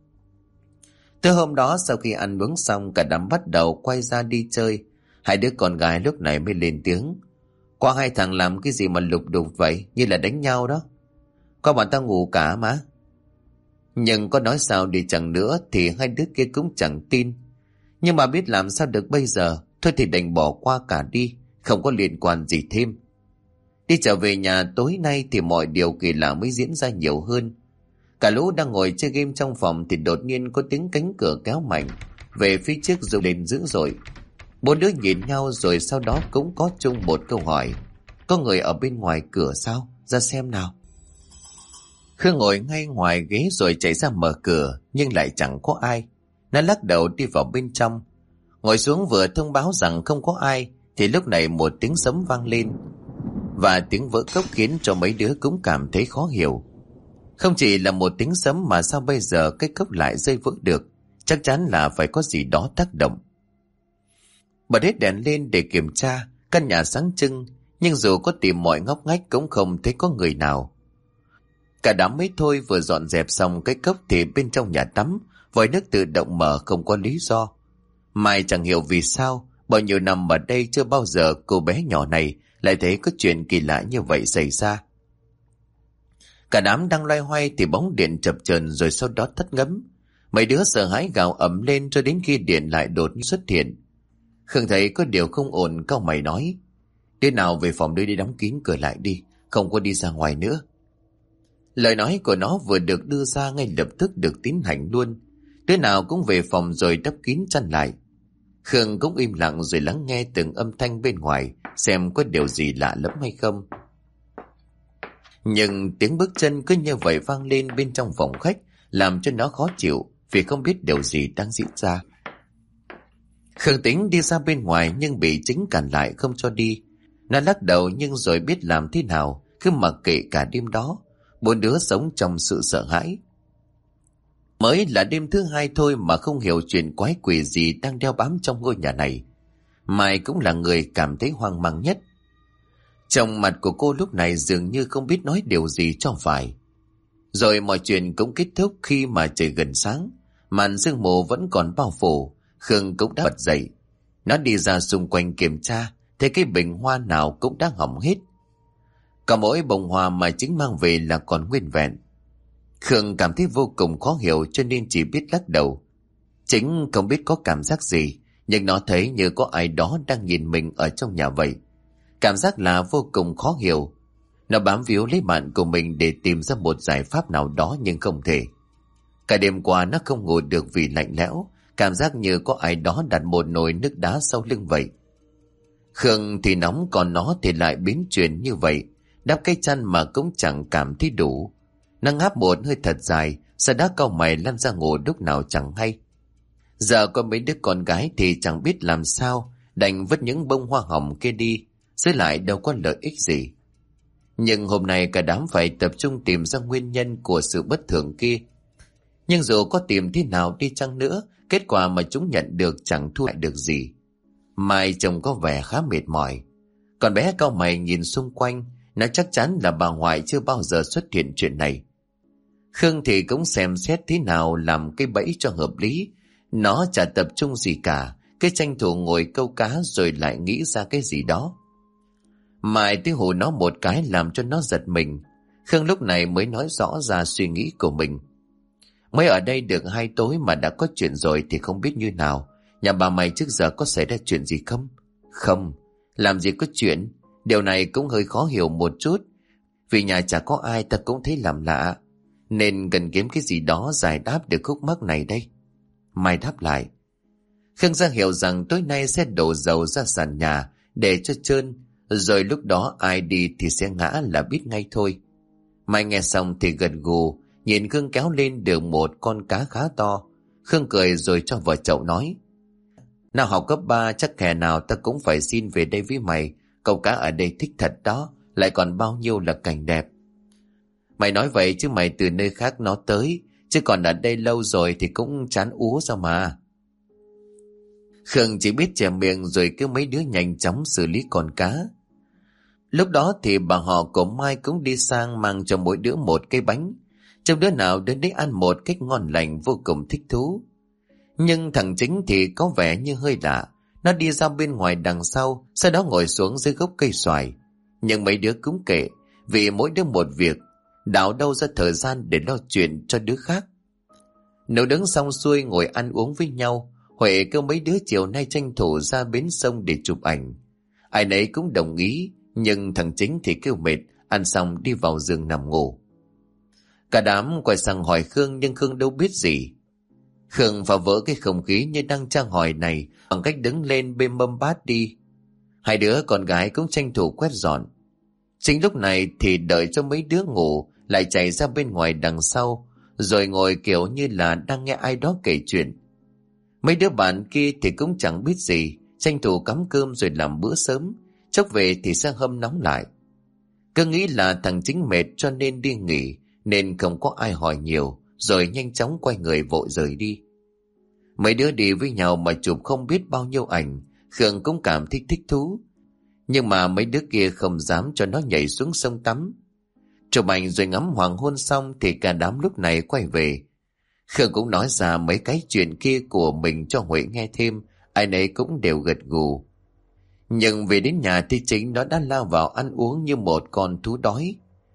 Từ hôm đó sau khi ăn uống xong, cả đám bắt đầu quay ra đi chơi. Hai đứa con gái lúc này mới lên tiếng: qua hai thằng làm cái gì mà lục đục vậy, như là đánh nhau đó. Qua bọn tao ngủ cả mà. Nhưng có nói sao đi chăng nữa thì hai đứa kia cũng chẳng tin. Nhưng mà biết làm sao được bây giờ, thôi thì đành bỏ qua cả đi, không có liên quan gì thêm. Đi trở về nhà tối nay thì mọi điều kỳ lạ mới diễn ra nhiều hơn. Cả lũ đang ngồi chơi game trong phòng thì đột nhiên có tiếng cánh cửa kéo mạnh về phía trước rung lên dữ dội. Bốn đứa nhìn nhau rồi sau đó cũng có chung một câu hỏi: có người ở bên ngoài cửa sao? Ra xem nào. Khương ngồi ngay ngoài ghế rồi chạy ra mở cửa, nhưng lại chẳng có ai. Nó lắc đầu đi vào bên trong. Ngồi xuống vừa thông báo rằng không có ai thì lúc này một tiếng sấm vang lên, và tiếng vỡ cốc khiến cho mấy đứa cũng cảm thấy khó hiểu. Không chỉ là một tiếng sấm mà sao bây giờ cái cốc lại rơi vỡ được? Chắc chắn là phải có gì đó tác động. Bật hết đèn lên để kiểm tra, căn nhà sáng trưng, nhưng dù có tìm mọi ngóc ngách cũng không thấy có người nào. Cả đám mới thôi vừa dọn dẹp xong cái cốc thì bên trong nhà tắm vòi nước tự động mở không có lý do. Mai chẳng hiểu vì sao bao nhiêu năm ở đây chưa bao giờ cô bé nhỏ này lại thấy có chuyện kỳ lạ như vậy xảy ra. Cả đám đang loay hoay thì bóng điện chập chờn rồi sau đó tắt ngấm. Mấy đứa sợ hãi gào ầm lên cho đến khi điện lại đột xuất hiện. Khương thấy có điều không ổn, cau mày nói: "Đứa nào về phòng đưa đi đóng kín cửa lại đi, không có đi ra ngoài nữa." Lời nói của nó vừa được đưa ra ngay lập tức được tiến hành luôn. Đứa nào cũng về phòng rồi đắp kín chăn lại. Khương cũng im lặng rồi lắng nghe từng âm thanh bên ngoài xem có điều gì lạ lẫm hay không. Nhưng tiếng bước chân cứ như vậy vang lên bên trong phòng khách, làm cho nó khó chịu vì không biết điều gì đang diễn ra. Khương tính đi ra bên ngoài nhưng bị Chính cản lại không cho đi. Nó lắc đầu nhưng rồi biết làm thế nào, cứ mặc kệ cả đêm đó. Bốn đứa sống trong sự sợ hãi. Mới là đêm thứ hai thôi mà không hiểu chuyện quái quỷ gì đang đeo bám trong ngôi nhà này. Mai cũng là người cảm thấy hoang mang nhất. Trong mặt của cô lúc này dường như không biết nói điều gì cho phải. Rồi mọi chuyện cũng kết thúc khi mà trời gần sáng. Màn sương mù vẫn còn bao phủ. Khương cũng đã bật dậy. Nó đi ra xung quanh kiểm tra, thấy cái bình hoa nào cũng đã hỏng hết. Cả mỗi bông hoa mà Chính mang về là còn nguyên vẹn. Khương cảm thấy vô cùng khó hiểu cho nên chỉ biết lắc đầu. Chính không biết có cảm giác gì, nhưng nó thấy như có ai đó đang nhìn mình ở trong nhà vậy. Cảm giác là vô cùng khó hiểu. Nó bám víu lấy bạn của mình để tìm ra một giải pháp nào đó nhưng không thể. Cả đêm qua nó không ngủ được vì lạnh lẽo, cảm giác như có ai đó đặt một nồi nước đá sau lưng vậy. Khương thì nóng còn nó thì lại biến chuyển như vậy. Đắp cái chăn mà cũng chẳng cảm thấy đủ. Nó ngáp một hơi thật dài, sau đó cau mày lăn ra ngủ lúc nào chẳng hay. Giờ có mấy đứa con gái thì chẳng biết làm sao, đành vứt những bông hoa hồng kia đi, giữ lại đâu có lợi ích gì. Nhưng hôm nay cả đám phải tập trung tìm ra nguyên nhân của sự bất thường kia. Nhưng dù có tìm thế nào đi chăng nữa, kết quả mà chúng nhận được chẳng thu lại được gì. Mai trông có vẻ khá mệt mỏi. Còn bé cau mày nhìn xung quanh, nó chắc chắn là bà ngoại chưa bao giờ xuất hiện chuyện này. Khương thì cũng xem xét thế nào làm cái bẫy cho hợp lý. Nó chả tập trung gì cả, cái tranh thủ ngồi câu cá rồi lại nghĩ ra cái gì đó. Mai tiếng hù nó một cái làm cho nó giật mình. Khương lúc này mới nói rõ ra suy nghĩ của mình. Mới ở đây được 2 tối mà đã có chuyện rồi thì không biết như nào. Nhà bà mày trước giờ có xảy ra chuyện gì không? Không, làm gì có chuyện. Điều này cũng hơi khó hiểu một chút. Vì nhà chả có ai ta cũng thấy làm lạ. Nên cần kiếm cái gì đó giải đáp được khúc mắc này đây. Mai đáp lại. Khương ra hiểu rằng tối nay sẽ đổ dầu ra sàn nhà để cho trơn. Rồi lúc đó ai đi thì sẽ ngã là biết ngay thôi. Mai nghe xong thì gật gù, nhìn Khương kéo lên được một con cá khá to. Khương cười rồi cho vào chậu nói. Nào học cấp 3 chắc hè nào ta cũng phải xin về đây với mày. Câu cá ở đây thích thật đó, lại còn bao nhiêu là cảnh đẹp. Mày nói vậy chứ mày từ nơi khác nó tới, chứ còn ở đây lâu rồi thì cũng chán úa sao mà. Khương chỉ biết chè miệng rồi kêu mấy đứa nhanh chóng xử lý con cá. Lúc đó thì bà họ của Mai cũng đi sang mang cho mỗi đứa một cây bánh. Trong đứa nào đến đấy ăn một cách ngon lành vô cùng thích thú. Nhưng thằng Chính thì có vẻ như hơi lạ. Nó đi ra bên ngoài đằng sau, sau đó ngồi xuống dưới gốc cây xoài. Nhưng mấy đứa cũng kệ, vì mỗi đứa một việc, đào đâu ra thời gian để lo chuyện cho đứa khác. Nếu đứng xong xuôi ngồi ăn uống với nhau, Huệ kêu mấy đứa chiều nay tranh thủ ra bến sông để chụp ảnh. Ai nấy cũng đồng ý, nhưng thằng Chính thì kêu mệt, ăn xong đi vào giường nằm ngủ. Cả đám quay sang hỏi Khương nhưng Khương đâu biết gì. Khương phá vỡ cái không khí như đang tra hỏi này bằng cách đứng lên bê mâm bát đi. 2 đứa con gái cũng tranh thủ quét dọn. Chính lúc này thì đợi cho mấy đứa ngủ lại chạy ra bên ngoài đằng sau, rồi ngồi kiểu như là đang nghe ai đó kể chuyện. Mấy đứa bạn kia thì cũng chẳng biết gì, tranh thủ cắm cơm rồi làm bữa sớm, chốc về thì sẽ hâm nóng lại. Cứ nghĩ là thằng Chính mệt cho nên đi nghỉ, nên không có ai hỏi nhiều, rồi nhanh chóng quay người vội rời đi. Mấy đứa đi với nhau mà chụp không biết bao nhiêu ảnh, Khương cũng cảm thấy thích thú. Nhưng mà mấy đứa kia không dám cho nó nhảy xuống sông tắm. Chụp ảnh rồi ngắm hoàng hôn xong thì cả đám lúc này quay về. Khương cũng nói ra mấy cái chuyện kia của mình cho Huệ nghe thêm, ai nấy cũng đều gật gù. Nhưng về đến nhà thì Chính nó đã lao vào ăn uống như một con thú đói.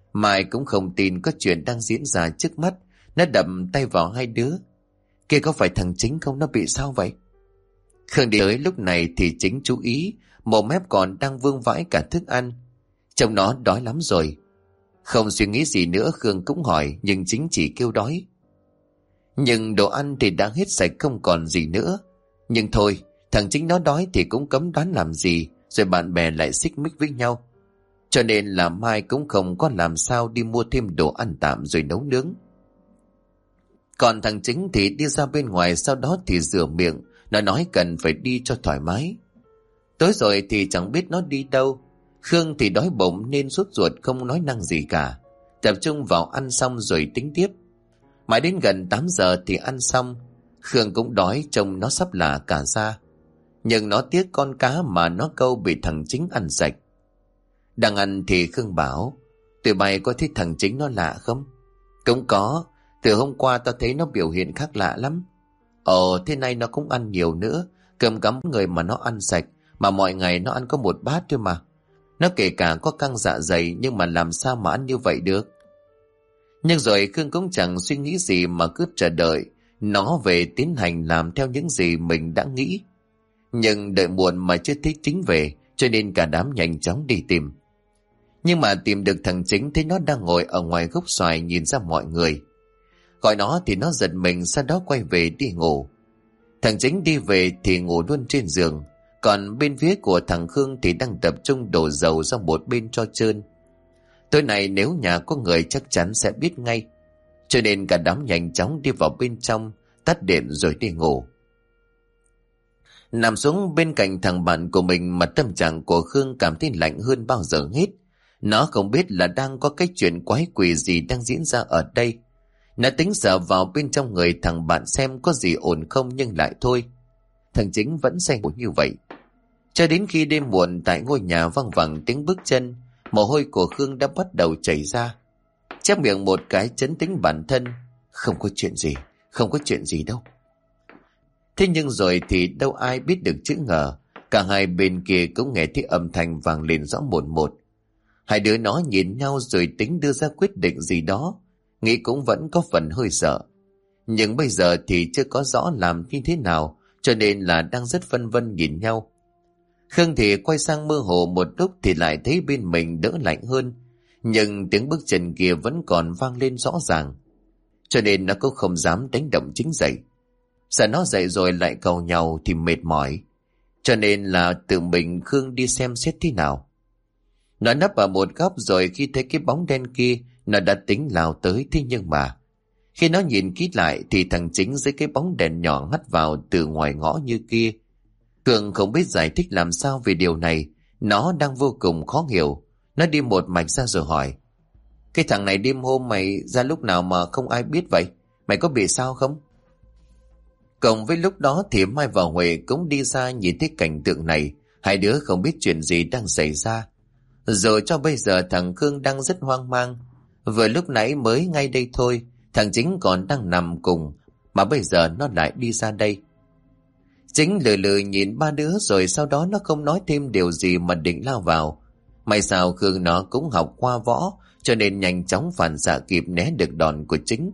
Mai cũng không tin có chuyện đang diễn ra trước mắt. Nó đập tay vào hai đứa. Kia có phải thằng Chính không, nó bị sao vậy? Khương đi tới lúc này thì Chính chú ý, mồm mép còn đang vương vãi cả thức ăn. Trông nó đói lắm rồi. Không suy nghĩ gì nữa, Khương cũng hỏi, nhưng Chính chỉ kêu đói. Nhưng đồ ăn thì đã hết sạch không còn gì nữa. Nhưng thôi, thằng Chính nó đói thì cũng cấm đoán làm gì, rồi bạn bè lại xích mích với nhau. Cho nên là Mai cũng không có làm sao đi mua thêm đồ ăn tạm rồi nấu nướng. Còn thằng Chính thì đi ra bên ngoài, sau đó thì rửa miệng. Nó nói cần phải đi cho thoải mái. Tối rồi thì chẳng biết nó đi đâu. Khương thì đói bụng nên sốt ruột không nói năng gì cả. Tập trung vào ăn xong rồi tính tiếp. Mãi đến gần 8 giờ thì ăn xong. Khương cũng đói, trông nó sắp lả cả ra. Nhưng nó tiếc con cá mà nó câu bị thằng Chính ăn sạch. Đang ăn thì Khương bảo, tụi bay có thấy thằng Chính nó lạ không? Cũng có, từ hôm qua tao thấy nó biểu hiện khác lạ lắm. Thế nay nó cũng ăn nhiều nữa. Cơm cắm người mà nó ăn sạch, mà mọi ngày nó ăn có một bát thôi mà. Nó kể cả có căng dạ dày, nhưng mà làm sao mà ăn như vậy được? Nhưng rồi Khương cũng chẳng suy nghĩ gì mà cứ chờ đợi nó về tiến hành làm theo những gì mình đã nghĩ. Nhưng đợi muộn mà chưa thấy Chính về, cho nên cả đám nhanh chóng đi tìm. Nhưng mà tìm được thằng Chính, thấy nó đang ngồi ở ngoài gốc xoài nhìn ra mọi người. Gọi nó thì nó giật mình, sau đó quay về đi ngủ. Thằng Chính đi về thì ngủ luôn trên giường. Còn bên phía của thằng Khương thì đang tập trung đổ dầu ra một bên cho trơn. Tối nay nếu nhà có người chắc chắn sẽ biết ngay. Cho nên cả đám nhanh chóng đi vào bên trong, tắt điện rồi đi ngủ. Nằm xuống bên cạnh thằng bạn của mình mà tâm trạng của Khương cảm thấy lạnh hơn bao giờ hết. Nó không biết là đang có cái chuyện quái quỷ gì đang diễn ra ở đây. Nó tính sờ vào bên trong người thằng bạn xem có gì ổn không, nhưng lại thôi. Thằng Chính vẫn say ngủ như vậy. Cho đến khi đêm muộn tại ngôi nhà văng vẳng tiếng bước chân, mồ hôi của Khương đã bắt đầu chảy ra. Chép miệng một cái trấn tĩnh bản thân. Không có chuyện gì, không có chuyện gì đâu. Thế nhưng rồi thì đâu ai biết được chữ ngờ. Cả hai bên kia cũng nghe thấy âm thanh vang lên rõ một một. Hai đứa nó nhìn nhau rồi tính đưa ra quyết định gì đó. Nghĩ cũng vẫn có phần hơi sợ. Nhưng bây giờ thì chưa có rõ làm như thế nào, cho nên là đang rất phân vân nhìn nhau. Khương thì quay sang mơ hồ một lúc thì lại thấy bên mình đỡ lạnh hơn. Nhưng tiếng bước chân kia vẫn còn vang lên rõ ràng. Cho nên nó cũng không dám đánh động Chính dậy. Sợ nó dậy rồi lại cầu nhau thì mệt mỏi. Cho nên là tự mình Khương đi xem xét thế nào. Nó nấp ở một góc rồi khi thấy cái bóng đen kia, nó đã tính lao tới. Thế nhưng mà khi nó nhìn kỹ lại thì thằng Chính dưới cái bóng đèn nhỏ hắt vào từ ngoài ngõ như kia. Cường không biết giải thích làm sao về điều này. Nó đang vô cùng khó hiểu. Nó đi một mạch ra rồi hỏi, cái thằng này đêm hôm mày ra lúc nào mà không ai biết vậy? Mày có bị sao không? Cộng với lúc đó thì Mai và Huệ cũng đi ra nhìn thấy cảnh tượng này. Hai đứa không biết chuyện gì đang xảy ra. Rồi cho bây giờ thằng Khương đang rất hoang mang. Vừa lúc nãy mới ngay đây thôi, thằng Chính còn đang nằm cùng, mà bây giờ nó lại đi ra đây. Chính lừ lừ nhìn ba đứa rồi sau đó nó không nói thêm điều gì mà định lao vào. May sao Khương nó cũng học qua võ, cho nên nhanh chóng phản xạ kịp né được đòn của Chính.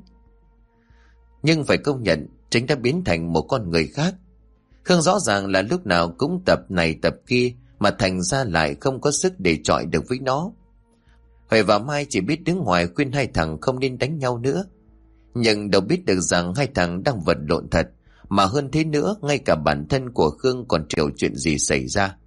Nhưng phải công nhận, Chính đã biến thành một con người khác. Khương rõ ràng là lúc nào cũng tập này tập kia, mà thành ra lại không có sức để chọi được với nó. Huệ và Mai chỉ biết đứng ngoài khuyên hai thằng không nên đánh nhau nữa. Nhưng đâu biết được rằng hai thằng đang vật lộn thật, mà hơn thế nữa ngay cả bản thân của Khương còn hiểu chuyện gì xảy ra.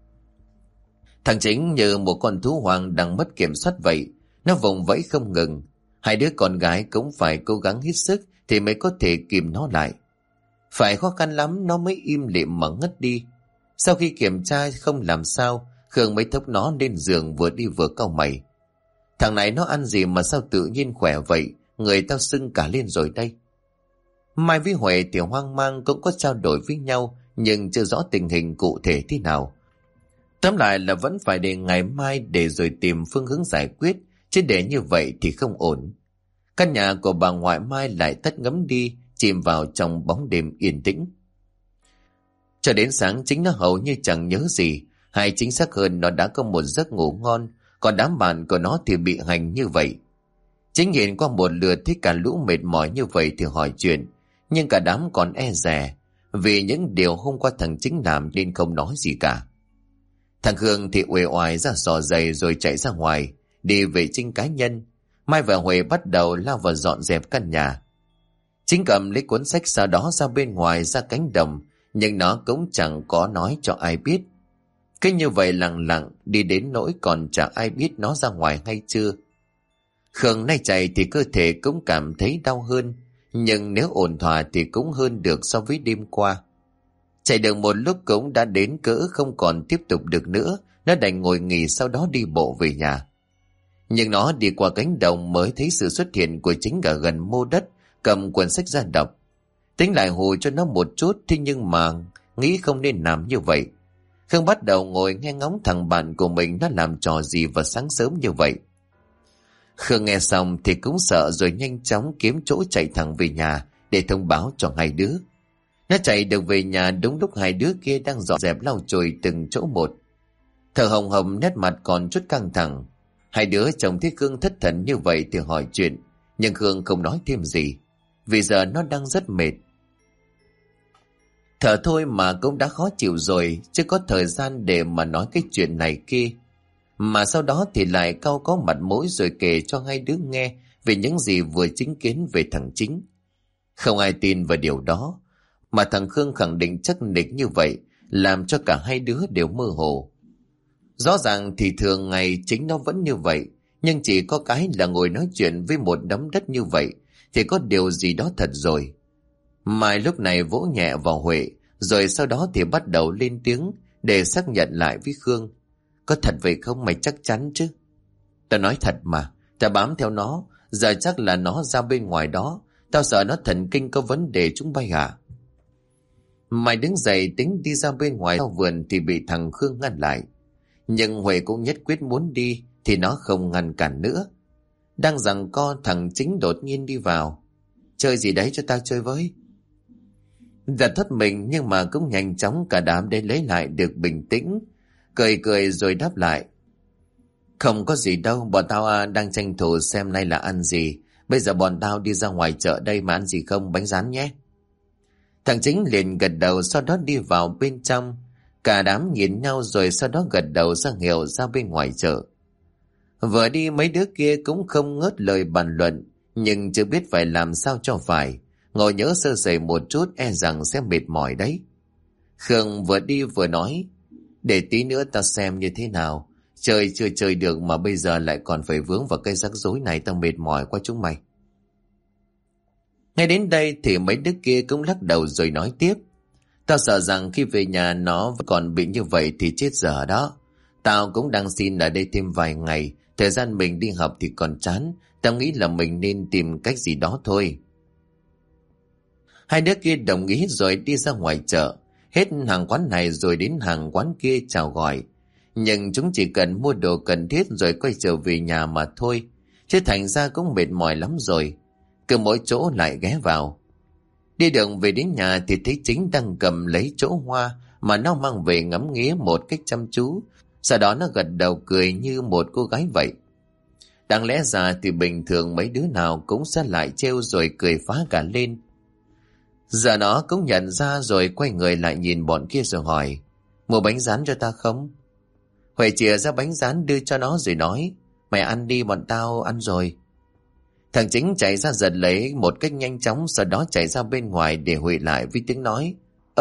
Thằng Chính như một con thú hoang đang mất kiểm soát vậy, nó vùng vẫy không ngừng. Hai đứa con gái cũng phải cố gắng hết sức thì mới có thể kìm nó lại. Phải khó khăn lắm nó mới im lìm mà ngất đi. Sau khi kiểm tra không làm sao, Khương mới thốc nó lên giường vừa đi vừa cau mày. Thằng này nó ăn gì mà sao tự nhiên khỏe vậy, người tao sưng cả lên rồi đây. Mai với Huệ thì hoang mang cũng có trao đổi với nhau, nhưng chưa rõ tình hình cụ thể thế nào. Tóm lại là vẫn phải để ngày mai để rồi tìm phương hướng giải quyết, chứ để như vậy thì không ổn. Căn nhà của bà ngoại Mai lại tắt ngấm đi, chìm vào trong bóng đêm yên tĩnh. Cho đến sáng Chính nó hầu như chẳng nhớ gì, hay chính xác hơn nó đã có một giấc ngủ ngon, còn đám bạn của nó thì bị hành như vậy. Chính nhìn qua một lượt thấy cả lũ mệt mỏi như vậy thì hỏi chuyện, nhưng cả đám còn e dè, vì những điều hôm qua thằng Chính làm nên không nói gì cả. Thằng Khương thì uể oải ra xỏ giày rồi chạy ra ngoài, đi vệ sinh cá nhân. Mai và Huệ bắt đầu lao vào dọn dẹp căn nhà. Chính cầm lấy cuốn sách sau đó ra bên ngoài ra cánh đồng, nhưng nó cũng chẳng có nói cho ai biết. Cứ như vậy lặng lặng đi đến nỗi còn chẳng ai biết nó ra ngoài hay chưa. Khương nay chạy thì cơ thể cũng cảm thấy đau hơn, nhưng nếu ổn thỏa thì cũng hơn được so với đêm qua. Chạy được một lúc cũng đã đến cỡ không còn tiếp tục được nữa, nó đành ngồi nghỉ sau đó đi bộ về nhà. Nhưng nó đi qua cánh đồng mới thấy sự xuất hiện của Chính ở gần mô đất, cầm cuốn sách ra đọc. Tính lại hù cho nó một chút, thế nhưng mà nghĩ không nên làm như vậy. Khương bắt đầu ngồi nghe ngóng thằng bạn của mình nó làm trò gì vào sáng sớm như vậy. Khương nghe xong thì cũng sợ rồi nhanh chóng kiếm chỗ chạy thẳng về nhà để thông báo cho hai đứa. Nó chạy được về nhà đúng lúc hai đứa kia đang dọn dẹp lau chùi từng chỗ một. Thở hồng hồng, nét mặt còn chút căng thẳng. Hai đứa chồng thấy Khương thất thần như vậy thì hỏi chuyện, nhưng Khương không nói thêm gì, vì giờ nó đang rất mệt. Thở thôi mà cũng đã khó chịu rồi, chứ có thời gian để mà nói cái chuyện này kia. Mà sau đó thì lại cau có mặt mũi rồi kể cho hai đứa nghe về những gì vừa chứng kiến về thằng Chính. Không ai tin vào điều đó, mà thằng Khương khẳng định chắc nịch như vậy, làm cho cả hai đứa đều mơ hồ. Rõ ràng thì thường ngày Chính nó vẫn như vậy, nhưng chỉ có cái là ngồi nói chuyện với một đống đất như vậy thì có điều gì đó thật rồi. Mai lúc này vỗ nhẹ vào Huệ, rồi sau đó thì bắt đầu lên tiếng để xác nhận lại với Khương. Có thật vậy không, mày chắc chắn chứ? Tao nói thật mà, tao bám theo nó, giờ chắc là nó ra bên ngoài đó, tao sợ nó thần kinh có vấn đề chúng bay à. Mai đứng dậy tính đi ra bên ngoài sau vườn thì bị thằng Khương ngăn lại. Nhưng Huệ cũng nhất quyết muốn đi thì nó không ngăn cản nữa. Đang giằng co, thằng Chính đột nhiên đi vào. Chơi gì đấy cho tao chơi với. Giật thất mình nhưng mà cũng nhanh chóng cả đám để lấy lại được bình tĩnh. Cười cười rồi đáp lại. Không có gì đâu, bọn tao đang tranh thủ xem nay là ăn gì. Bây giờ bọn tao đi ra ngoài chợ đây mà ăn gì không, bánh rán nhé. Thằng Chính liền gật đầu, sau đó đi vào bên trong. Cả đám nhìn nhau rồi sau đó gật đầu ra hiệu ra bên ngoài chợ. Vừa đi mấy đứa kia cũng không ngớt lời bàn luận, nhưng chưa biết phải làm sao cho phải. Ngồi nhớ sơ sẩy một chút e rằng sẽ mệt mỏi đấy. Khương vừa đi vừa nói, để tí nữa ta xem như thế nào. Chơi chưa chơi được mà bây giờ lại còn phải vướng vào cây rắc rối này, tao mệt mỏi qua chúng mày. Ngay đến đây thì mấy đứa kia cũng lắc đầu rồi nói tiếp. Tao sợ rằng khi về nhà nó vẫn còn bị như vậy thì chết dở đó. Tao cũng đang xin ở đây thêm vài ngày, thời gian mình đi học thì còn chán. Tao nghĩ là mình nên tìm cách gì đó thôi. Hai đứa kia đồng ý rồi đi ra ngoài chợ. Hết hàng quán này rồi đến hàng quán kia chào gọi. Nhưng chúng chỉ cần mua đồ cần thiết rồi quay trở về nhà mà thôi. Chứ thành ra cũng mệt mỏi lắm rồi. Cứ mỗi chỗ lại ghé vào. Đi đường về đến nhà thì thấy Chính đang cầm lấy chỗ hoa mà nó mang về ngắm nghía một cách chăm chú. Sau đó nó gật đầu cười như một cô gái vậy. Đáng lẽ ra thì bình thường mấy đứa nào cũng sẽ lại trêu rồi cười phá cả lên. Giờ nó cũng nhận ra rồi quay người lại nhìn bọn kia rồi hỏi, mua bánh rán cho ta không? Huệ chìa ra bánh rán đưa cho nó rồi nói, mày ăn đi, bọn tao ăn rồi. Thằng Chính chạy ra giật lấy một cách nhanh chóng, sau đó chạy ra bên ngoài để Huệ lại với tiếng nói,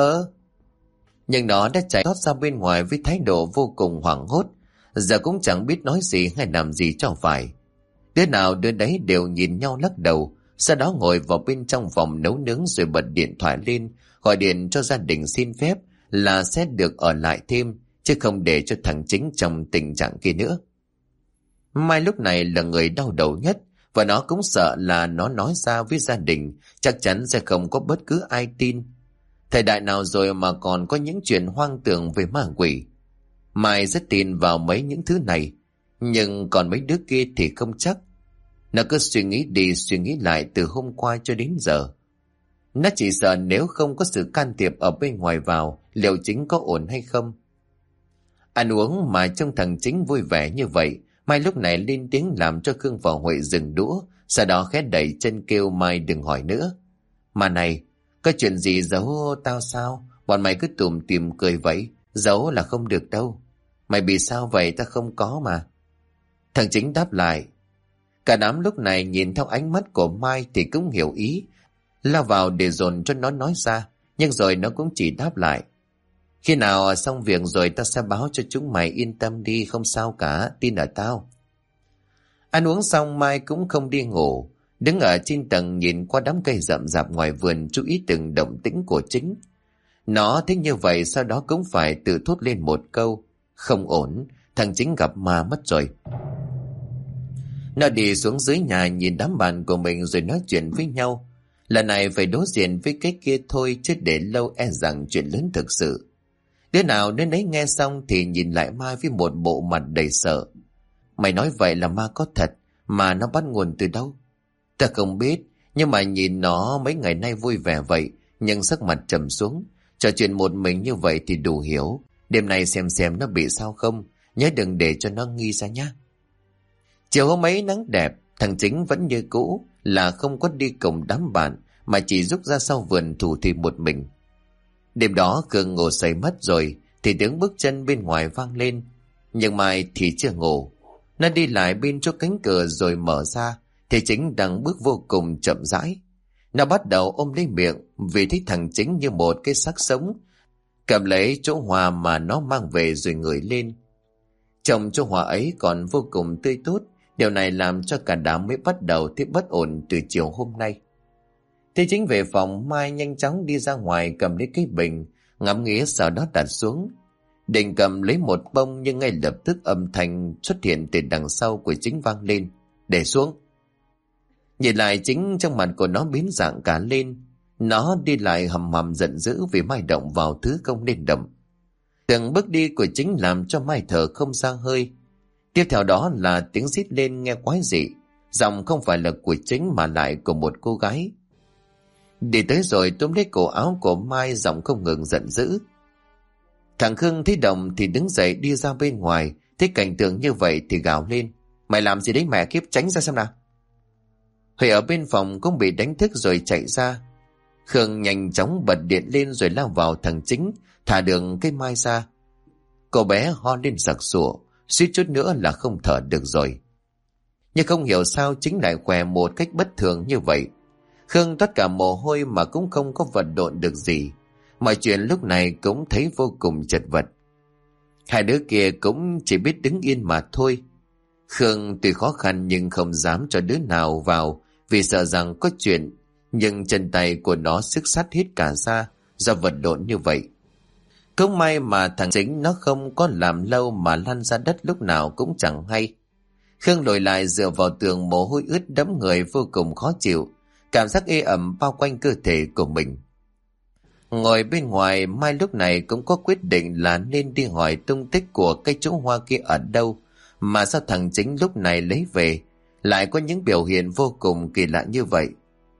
Nhưng nó đã chạy thoát ra bên ngoài với thái độ vô cùng hoảng hốt, giờ cũng chẳng biết nói gì hay làm gì cho phải. Đứa nào đứa đấy đều nhìn nhau lắc đầu, sau đó ngồi vào bên trong phòng nấu nướng rồi bật điện thoại lên, gọi điện cho gia đình xin phép là sẽ được ở lại thêm, chứ không để cho thằng Chính trong tình trạng kia nữa. Mai lúc này là người đau đầu nhất, và nó cũng sợ là nó nói ra với gia đình chắc chắn sẽ không có bất cứ ai tin. Thời đại nào rồi mà còn có những chuyện hoang tưởng về ma quỷ. Mai rất tin vào mấy những thứ này, nhưng còn mấy đứa kia thì không chắc. Nó cứ suy nghĩ đi suy nghĩ lại từ hôm qua cho đến giờ. Nó chỉ sợ nếu không có sự can thiệp ở bên ngoài vào, liệu Chính có ổn hay không. Ăn uống mà trông thằng Chính vui vẻ như vậy, Mai lúc này lên tiếng làm cho Khương và Huệ dừng đũa, sau đó khẽ đẩy chân kêu Mai đừng hỏi nữa. Mà này, có chuyện gì giấu tao sao? Bọn mày cứ tủm tỉm cười vậy, giấu là không được đâu. Mày bị sao vậy? Ta không có mà. Thằng Chính đáp lại. Cả đám lúc này nhìn theo ánh mắt của Mai thì cũng hiểu ý, lao vào để dồn cho nó nói ra, nhưng rồi nó cũng chỉ đáp lại. Khi nào xong việc rồi ta sẽ báo cho chúng mày, yên tâm đi, không sao cả, tin ở tao. Ăn uống xong Mai cũng không đi ngủ, đứng ở trên tầng nhìn qua đám cây rậm rạp ngoài vườn, chú ý từng động tĩnh của Chính. Nó thích như vậy, sau đó cũng phải tự thốt lên một câu, không ổn, thằng Chính gặp ma mất rồi. Nó đi xuống dưới nhà nhìn đám bạn của mình rồi nói chuyện với nhau. Lần này phải đối diện với cái kia thôi, chứ để lâu e rằng chuyện lớn thực sự. Đứa nào đến đấy nghe xong thì nhìn lại Mai với một bộ mặt đầy sợ. Mày nói vậy là ma có thật, mà nó bắt nguồn từ đâu? Ta không biết, nhưng mà nhìn nó mấy ngày nay vui vẻ vậy, nhưng sắc mặt trầm xuống. Trò chuyện một mình như vậy thì đủ hiểu. Đêm nay xem nó bị sao không, nhớ đừng để cho nó nghi ra nhá. Chiều hôm ấy nắng đẹp, thằng Chính vẫn như cũ là không có đi cùng đám bạn, mà chỉ rút ra sau vườn thủ thì một mình. Đêm đó Khương ngủ say mất rồi thì tiếng bước chân bên ngoài vang lên, nhưng Mai thì chưa ngủ. Nó đi lại bên chỗ cánh cửa rồi mở ra thì Chính đang bước vô cùng chậm rãi. Nó bắt đầu ôm lấy miệng vì thấy thằng Chính như một cái xác sống, cầm lấy chỗ hoa mà nó mang về rồi ngửi lên. Trông chỗ hoa ấy còn vô cùng tươi tốt. Điều này làm cho cả đám mới bắt đầu thấy bất ổn từ chiều hôm nay. Thế Chính về phòng, Mai nhanh chóng đi ra ngoài cầm lấy cái bình, ngắm nghía sau đó đặt xuống. Định cầm lấy một bông nhưng ngay lập tức âm thanh xuất hiện từ đằng sau của Chính vang lên. Để xuống. Nhìn lại Chính, trong mặt của nó biến dạng cả lên. Nó đi lại hầm hầm giận dữ vì Mai động vào thứ không nên động. Từng bước đi của Chính làm cho Mai thở không ra hơi. Tiếp theo đó là tiếng rít lên nghe quái dị, giọng không phải là của Chính mà lại của một cô gái. Đi tới rồi túm lấy cổ áo của Mai, giọng không ngừng giận dữ. Thằng Khương thấy động thì đứng dậy đi ra bên ngoài, thấy cảnh tượng như vậy thì gào lên. Mày làm gì đấy mẹ kiếp, tránh ra xem nào. Huệ ở bên phòng cũng bị đánh thức rồi chạy ra. Khương nhanh chóng bật điện lên rồi lao vào thằng Chính, thả đường cái Mai ra. Cô bé ho lên sặc sụa, suýt chút nữa là không thở được rồi. Nhưng không hiểu sao Chính lại khỏe một cách bất thường như vậy. Khương tất cả mồ hôi mà cũng không có vật lộn được gì. Mọi chuyện lúc này cũng thấy vô cùng chật vật. Hai đứa kia cũng chỉ biết đứng yên mà thôi. Khương tuy khó khăn nhưng không dám cho đứa nào vào vì sợ rằng có chuyện, nhưng chân tay của nó xức sắt hết cả ra do vật lộn như vậy. Cũng may mà thằng Chính nó không có làm lâu mà lăn ra đất lúc nào cũng chẳng hay. Khương lùi lại dựa vào tường, mồ hôi ướt đẫm người vô cùng khó chịu, cảm giác ê ẩm bao quanh cơ thể của mình. Ngồi bên ngoài, Mai lúc này cũng có quyết định là nên đi hỏi tung tích của cái chỗ hoa kia ở đâu, mà sao thằng Chính lúc này lấy về lại có những biểu hiện vô cùng kỳ lạ như vậy.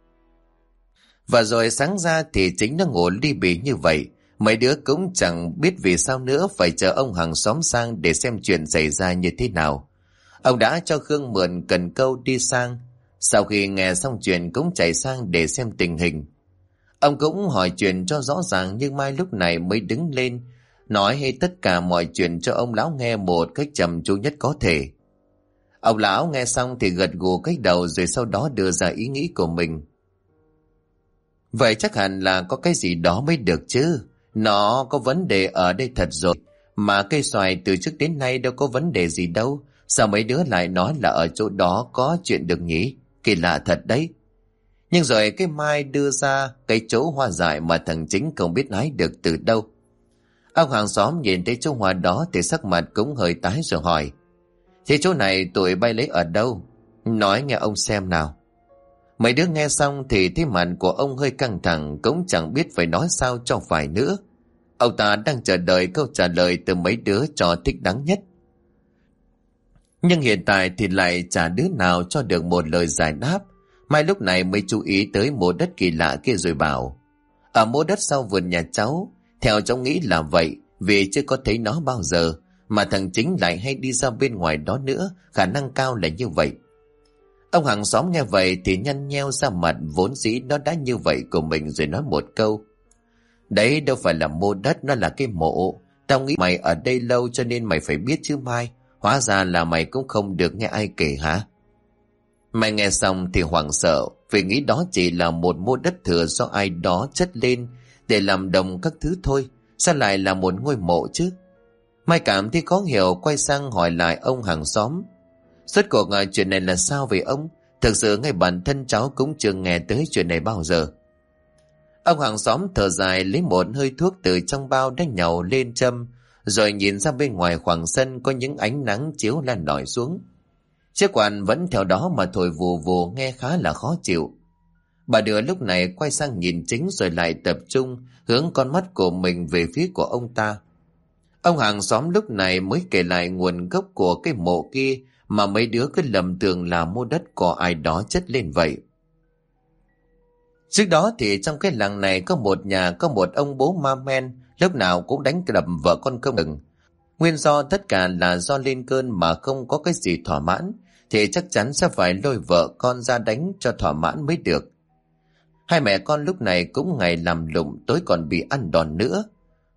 Và rồi sáng ra thì Chính nó ngủ li bì như vậy, mấy đứa cũng chẳng biết vì sao nữa, phải chờ ông hàng xóm sang để xem chuyện xảy ra như thế nào. Ông đã cho Khương mượn cần câu đi sang, sau khi nghe xong chuyện cũng chạy sang để xem tình hình. Ông cũng hỏi chuyện cho rõ ràng, nhưng Mai lúc này mới đứng lên nói hết tất cả mọi chuyện cho ông lão nghe một cách chăm chú nhất có thể. Ông lão nghe xong thì gật gù cái đầu, rồi sau đó đưa ra ý nghĩ của mình. Vậy chắc hẳn là có cái gì đó mới được chứ. Nó có vấn đề ở đây thật rồi, mà cây xoài từ trước đến nay đâu có vấn đề gì đâu. Sao mấy đứa lại nói là ở chỗ đó có chuyện được nhỉ? Kỳ lạ thật đấy. Nhưng rồi cái Mai đưa ra cái chỗ hoa dại mà thằng Chính không biết hái được từ đâu. Ông hàng xóm nhìn thấy chỗ hoa đó thì sắc mặt cũng hơi tái rồi hỏi. Thế chỗ này tụi bay lấy ở đâu? Nói nghe ông xem nào. Mấy đứa nghe xong thì thấy mặt của ông hơi căng thẳng, cũng chẳng biết phải nói sao cho phải nữa. Ông ta đang chờ đợi câu trả lời từ mấy đứa cho thích đáng nhất. Nhưng hiện tại thì lại chả đứa nào cho được một lời giải đáp. Mai lúc này mới chú ý tới mô đất kỳ lạ kia rồi bảo. Ở mô đất sau vườn nhà cháu, theo cháu nghĩ là vậy, vì chưa có thấy nó bao giờ, mà thằng Chính lại hay đi ra bên ngoài đó nữa, khả năng cao là như vậy. Ông hàng xóm nghe vậy thì nhăn nheo ra mặt, vốn dĩ nó đã như vậy của mình, rồi nói một câu: đấy đâu phải là mô đất, nó là cái mộ. Tao nghĩ mày ở đây lâu cho nên mày phải biết chứ Mai. Hóa ra là mày cũng không được nghe ai kể hả? Mày nghe xong thì hoảng sợ, vì nghĩ đó chỉ là một mô đất thừa do ai đó chất lên để làm đồng các thứ thôi. Sao lại là một ngôi mộ chứ? Mai cảm thấy khó hiểu, quay sang hỏi lại ông hàng xóm: rốt cuộc chuyện này là sao vậy ông? Thực sự ngay bản thân cháu cũng chưa nghe tới chuyện này bao giờ. Ông hàng xóm thở dài, lấy một hơi thuốc từ trong bao đã nhàu lên châm, rồi nhìn ra bên ngoài khoảng sân có những ánh nắng chiếu len lỏi xuống. Chiếc quạt vẫn theo đó mà thổi vù vù, nghe khá là khó chịu. Bà Đưa lúc này quay sang nhìn Chính, rồi lại tập trung hướng con mắt của mình về phía của ông ta. Ông hàng xóm lúc này mới kể lại nguồn gốc của cái mộ kia mà mấy đứa cứ lầm tưởng là mô đất của ai đó chất lên vậy. Trước đó thì trong cái làng này có một nhà có một ông bố ma men, lúc nào cũng đánh đập vợ con không ngừng. Nguyên do tất cả là do lên cơn mà không có cái gì thỏa mãn, thì chắc chắn sẽ phải lôi vợ con ra đánh cho thỏa mãn mới được. Hai mẹ con lúc này cũng ngày làm lụng, tối còn bị ăn đòn nữa.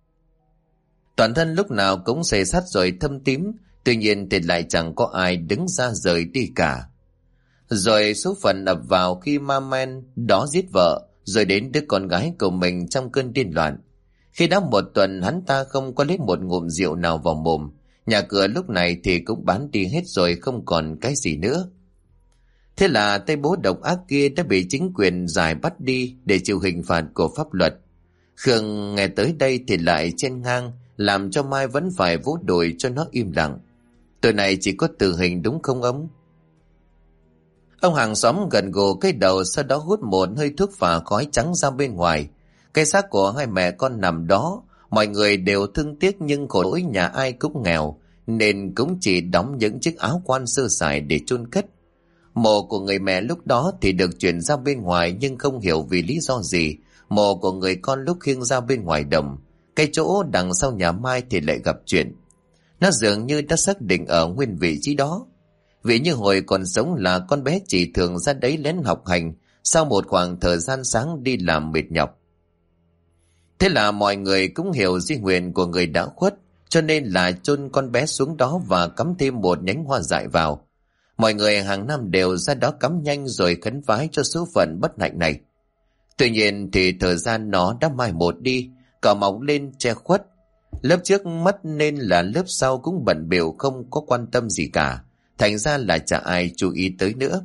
Toàn thân lúc nào cũng xề xát rồi thâm tím, tuy nhiên thì lại chẳng có ai đứng ra rời đi cả. Rồi số phận ập vào khi ma men đó giết vợ, rồi đến đứa con gái của mình trong cơn điên loạn. Khi đã một tuần hắn ta không có lấy một ngụm rượu nào vào mồm, nhà cửa lúc này thì cũng bán đi hết rồi, không còn cái gì nữa. Thế là tay bố độc ác kia đã bị chính quyền giải bắt đi để chịu hình phạt của pháp luật. Khương nghe tới đây thì lại chen ngang, làm cho Mai vẫn phải vỗ đùi cho nó im lặng. Tội này chỉ có tử hình đúng không ông? Ông hàng xóm gần gù cái đầu, sau đó hút một hơi thuốc phả khói trắng ra bên ngoài. Cái xác của hai mẹ con nằm đó, mọi người đều thương tiếc, nhưng khổ lỗi nhà ai cũng nghèo, nên cũng chỉ đóng những chiếc áo quan sơ sài để chôn cất. Mộ của người mẹ lúc đó thì được chuyển ra bên ngoài, nhưng không hiểu vì lý do gì, mộ của người con lúc khiêng ra bên ngoài đồng, cái chỗ đằng sau nhà Mai thì lại gặp chuyện. Nó dường như đã xác định ở nguyên vị trí đó. Vì như hồi còn sống là con bé chỉ thường ra đấy lén học hành sau một khoảng thời gian sáng đi làm mệt nhọc. Thế là mọi người cũng hiểu di nguyện của người đã khuất, cho nên là chôn con bé xuống đó và cắm thêm một nhánh hoa dại vào. Mọi người hàng năm đều ra đó cắm nhanh rồi khấn vái cho số phận bất hạnh này. Tuy nhiên thì thời gian nó đã mai một đi, cỏ mọc lên che khuất. Lớp trước mất nên là lớp sau cũng bận bịu không có quan tâm gì cả, thành ra là chả ai chú ý tới nữa.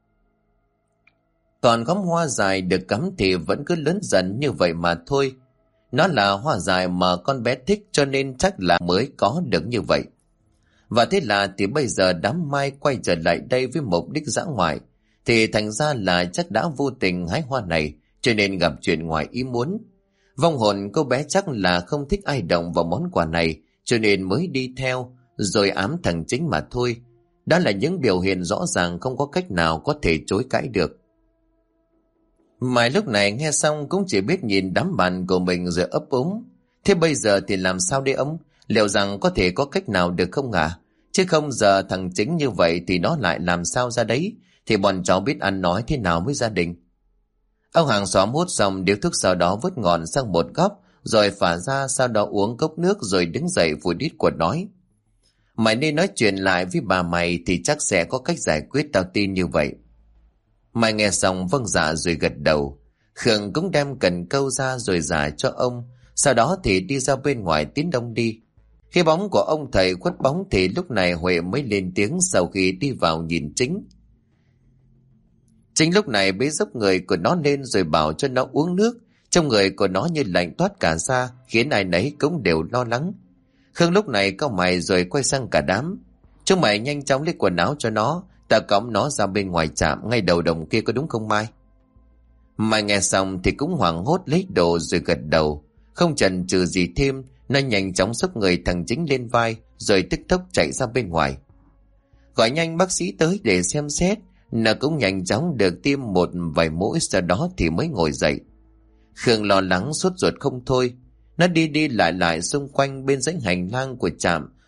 Còn khóm hoa dài được cắm thì vẫn cứ lớn dần như vậy mà thôi. Nó là hoa dài mà con bé thích, cho nên chắc là mới có được như vậy. Và thế là thì bây giờ đám Mai quay trở lại đây với mục đích dã ngoại, thì thành ra là chắc đã vô tình hái hoa này, cho nên gặp chuyện ngoài ý muốn. Vong hồn cô bé chắc là không thích ai động vào món quà này, cho nên mới đi theo rồi ám thằng Chính mà thôi. Đó là những biểu hiện rõ ràng không có cách nào có thể chối cãi được. Mai lúc này nghe xong cũng chỉ biết nhìn đám bạn của mình rồi ấp úng. Thế bây giờ thì làm sao đây ông? Liệu rằng có thể có cách nào được không ạ? Chứ không giờ thằng Chính như vậy thì nó lại làm sao ra đấy? Thì bọn cháu biết ăn nói thế nào với gia đình? Ông hàng xóm hút xong điếu thuốc, sau đó vứt ngọn sang một góc, rồi phả ra, sau đó uống cốc nước rồi đứng dậy vùi đít quần nói: mày nên nói chuyện lại với bà mày thì chắc sẽ có cách giải quyết, tao tin như vậy. Mày nghe xong vâng dạ rồi gật đầu. Khương cũng đem cần câu ra rồi giải cho ông, sau đó thì đi ra bên ngoài tiến đông đi. Khi bóng của ông thầy khuất bóng thì lúc này Huệ mới lên tiếng sau khi đi vào nhìn Chính. Chính lúc này bế dốc người của nó lên rồi bảo cho nó uống nước. Trong người của nó như lạnh toát cả ra, khiến ai nấy cũng đều lo lắng. Khương lúc này cau mày rồi quay sang cả đám: chúng mày nhanh chóng lấy quần áo cho nó, ta cõng nó ra bên ngoài trạm ngay đầu đồng kia, có đúng không Mai? Mai nghe xong thì cũng hoảng hốt lấy đồ rồi gật đầu. Không chần chừ gì thêm, nó nhanh chóng xốc người thằng Chính lên vai rồi tức tốc chạy ra bên ngoài. Gọi nhanh bác sĩ tới để xem xét. Nó cũng nhanh chóng được tiêm một vài mũi, sau đó thì mới ngồi dậy. Khương lo lắng sốt ruột không thôi. Nó đi đi lại lại xung quanh bên dãy hành lang của trạm,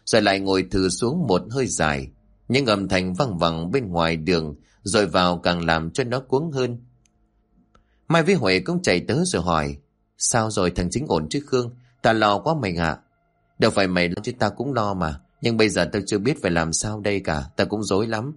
rồi lại ngồi thừ xuống một hơi dài. Những âm thanh văng vẳng bên ngoài đường rồi vào càng làm cho nó cuống hơn. Mai với Huệ cũng chạy tới rồi hỏi: Sao rồi, thằng Chính ổn chứ Khương? Ta lo quá mày ạ. Đâu phải mày lo chứ, ta cũng lo mà. Nhưng bây giờ tao chưa biết phải làm sao đây cả. Ta cũng rối lắm.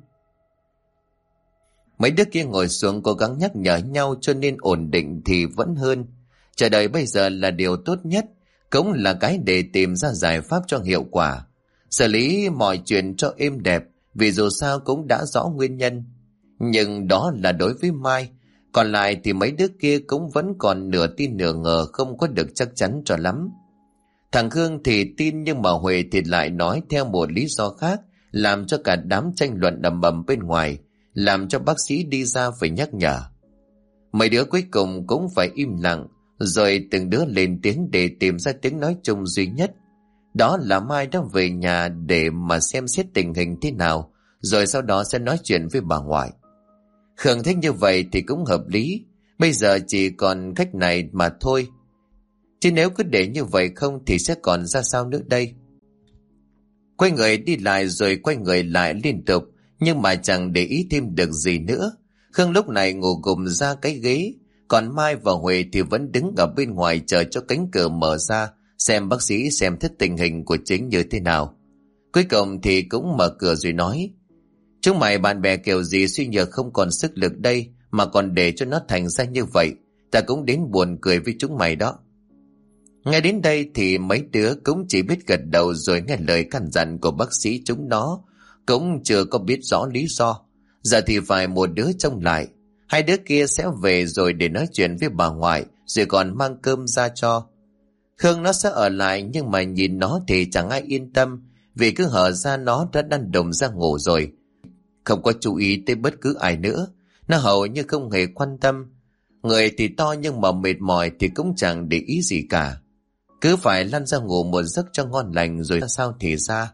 Mấy đứa kia ngồi xuống cố gắng nhắc nhở nhau cho nên ổn định thì vẫn hơn. Chờ đợi bây giờ là điều tốt nhất, cũng là cái để tìm ra giải pháp cho hiệu quả. Xử lý mọi chuyện cho êm đẹp, vì dù sao cũng đã rõ nguyên nhân. Nhưng đó là đối với Mai. Còn lại thì mấy đứa kia cũng vẫn còn nửa tin nửa ngờ, không có được chắc chắn cho lắm. Thằng Khương thì tin, nhưng mà Huệ thì lại nói theo một lý do khác, làm cho cả đám tranh luận đầm bầm bên ngoài, làm cho bác sĩ đi ra phải nhắc nhở. Mấy đứa cuối cùng cũng phải im lặng, rồi từng đứa lên tiếng để tìm ra tiếng nói chung duy nhất. Đó là Mai đã về nhà để mà xem xét tình hình thế nào, rồi sau đó sẽ nói chuyện với bà ngoại. Khương thấy như vậy thì cũng hợp lý, bây giờ chỉ còn cách này mà thôi. Chứ nếu cứ để như vậy không thì sẽ còn ra sao nữa đây. Quay người đi lại rồi quay người lại liên tục, nhưng mà chẳng để ý thêm được gì nữa. Khương lúc này ngủ gục ra cái ghế, còn Mai và Huệ thì vẫn đứng ở bên ngoài chờ cho cánh cửa mở ra, xem bác sĩ xem thích tình hình của Chính như thế nào. Cuối cùng thì cũng mở cửa rồi nói: Chúng mày bạn bè kiểu gì suy nhược không còn sức lực đây, mà còn để cho nó thành ra như vậy. Ta cũng đến buồn cười với chúng mày đó. Ngay đến đây thì mấy đứa cũng chỉ biết gật đầu rồi nghe lời căn dặn của bác sĩ chúng nó, cũng chưa có biết rõ lý do. Giờ thì phải một đứa trông lại, hai đứa kia sẽ về rồi để nói chuyện với bà ngoại, rồi còn mang cơm ra cho. Khương nó sẽ ở lại, nhưng mà nhìn nó thì chẳng ai yên tâm, vì cứ hở ra nó đã đăn đùng ra ngủ rồi, không có chú ý tới bất cứ ai nữa. Nó hầu như không hề quan tâm. Người thì to nhưng mà mệt mỏi thì cũng chẳng để ý gì cả, cứ phải lăn ra ngủ một giấc cho ngon lành rồi sao thì ra.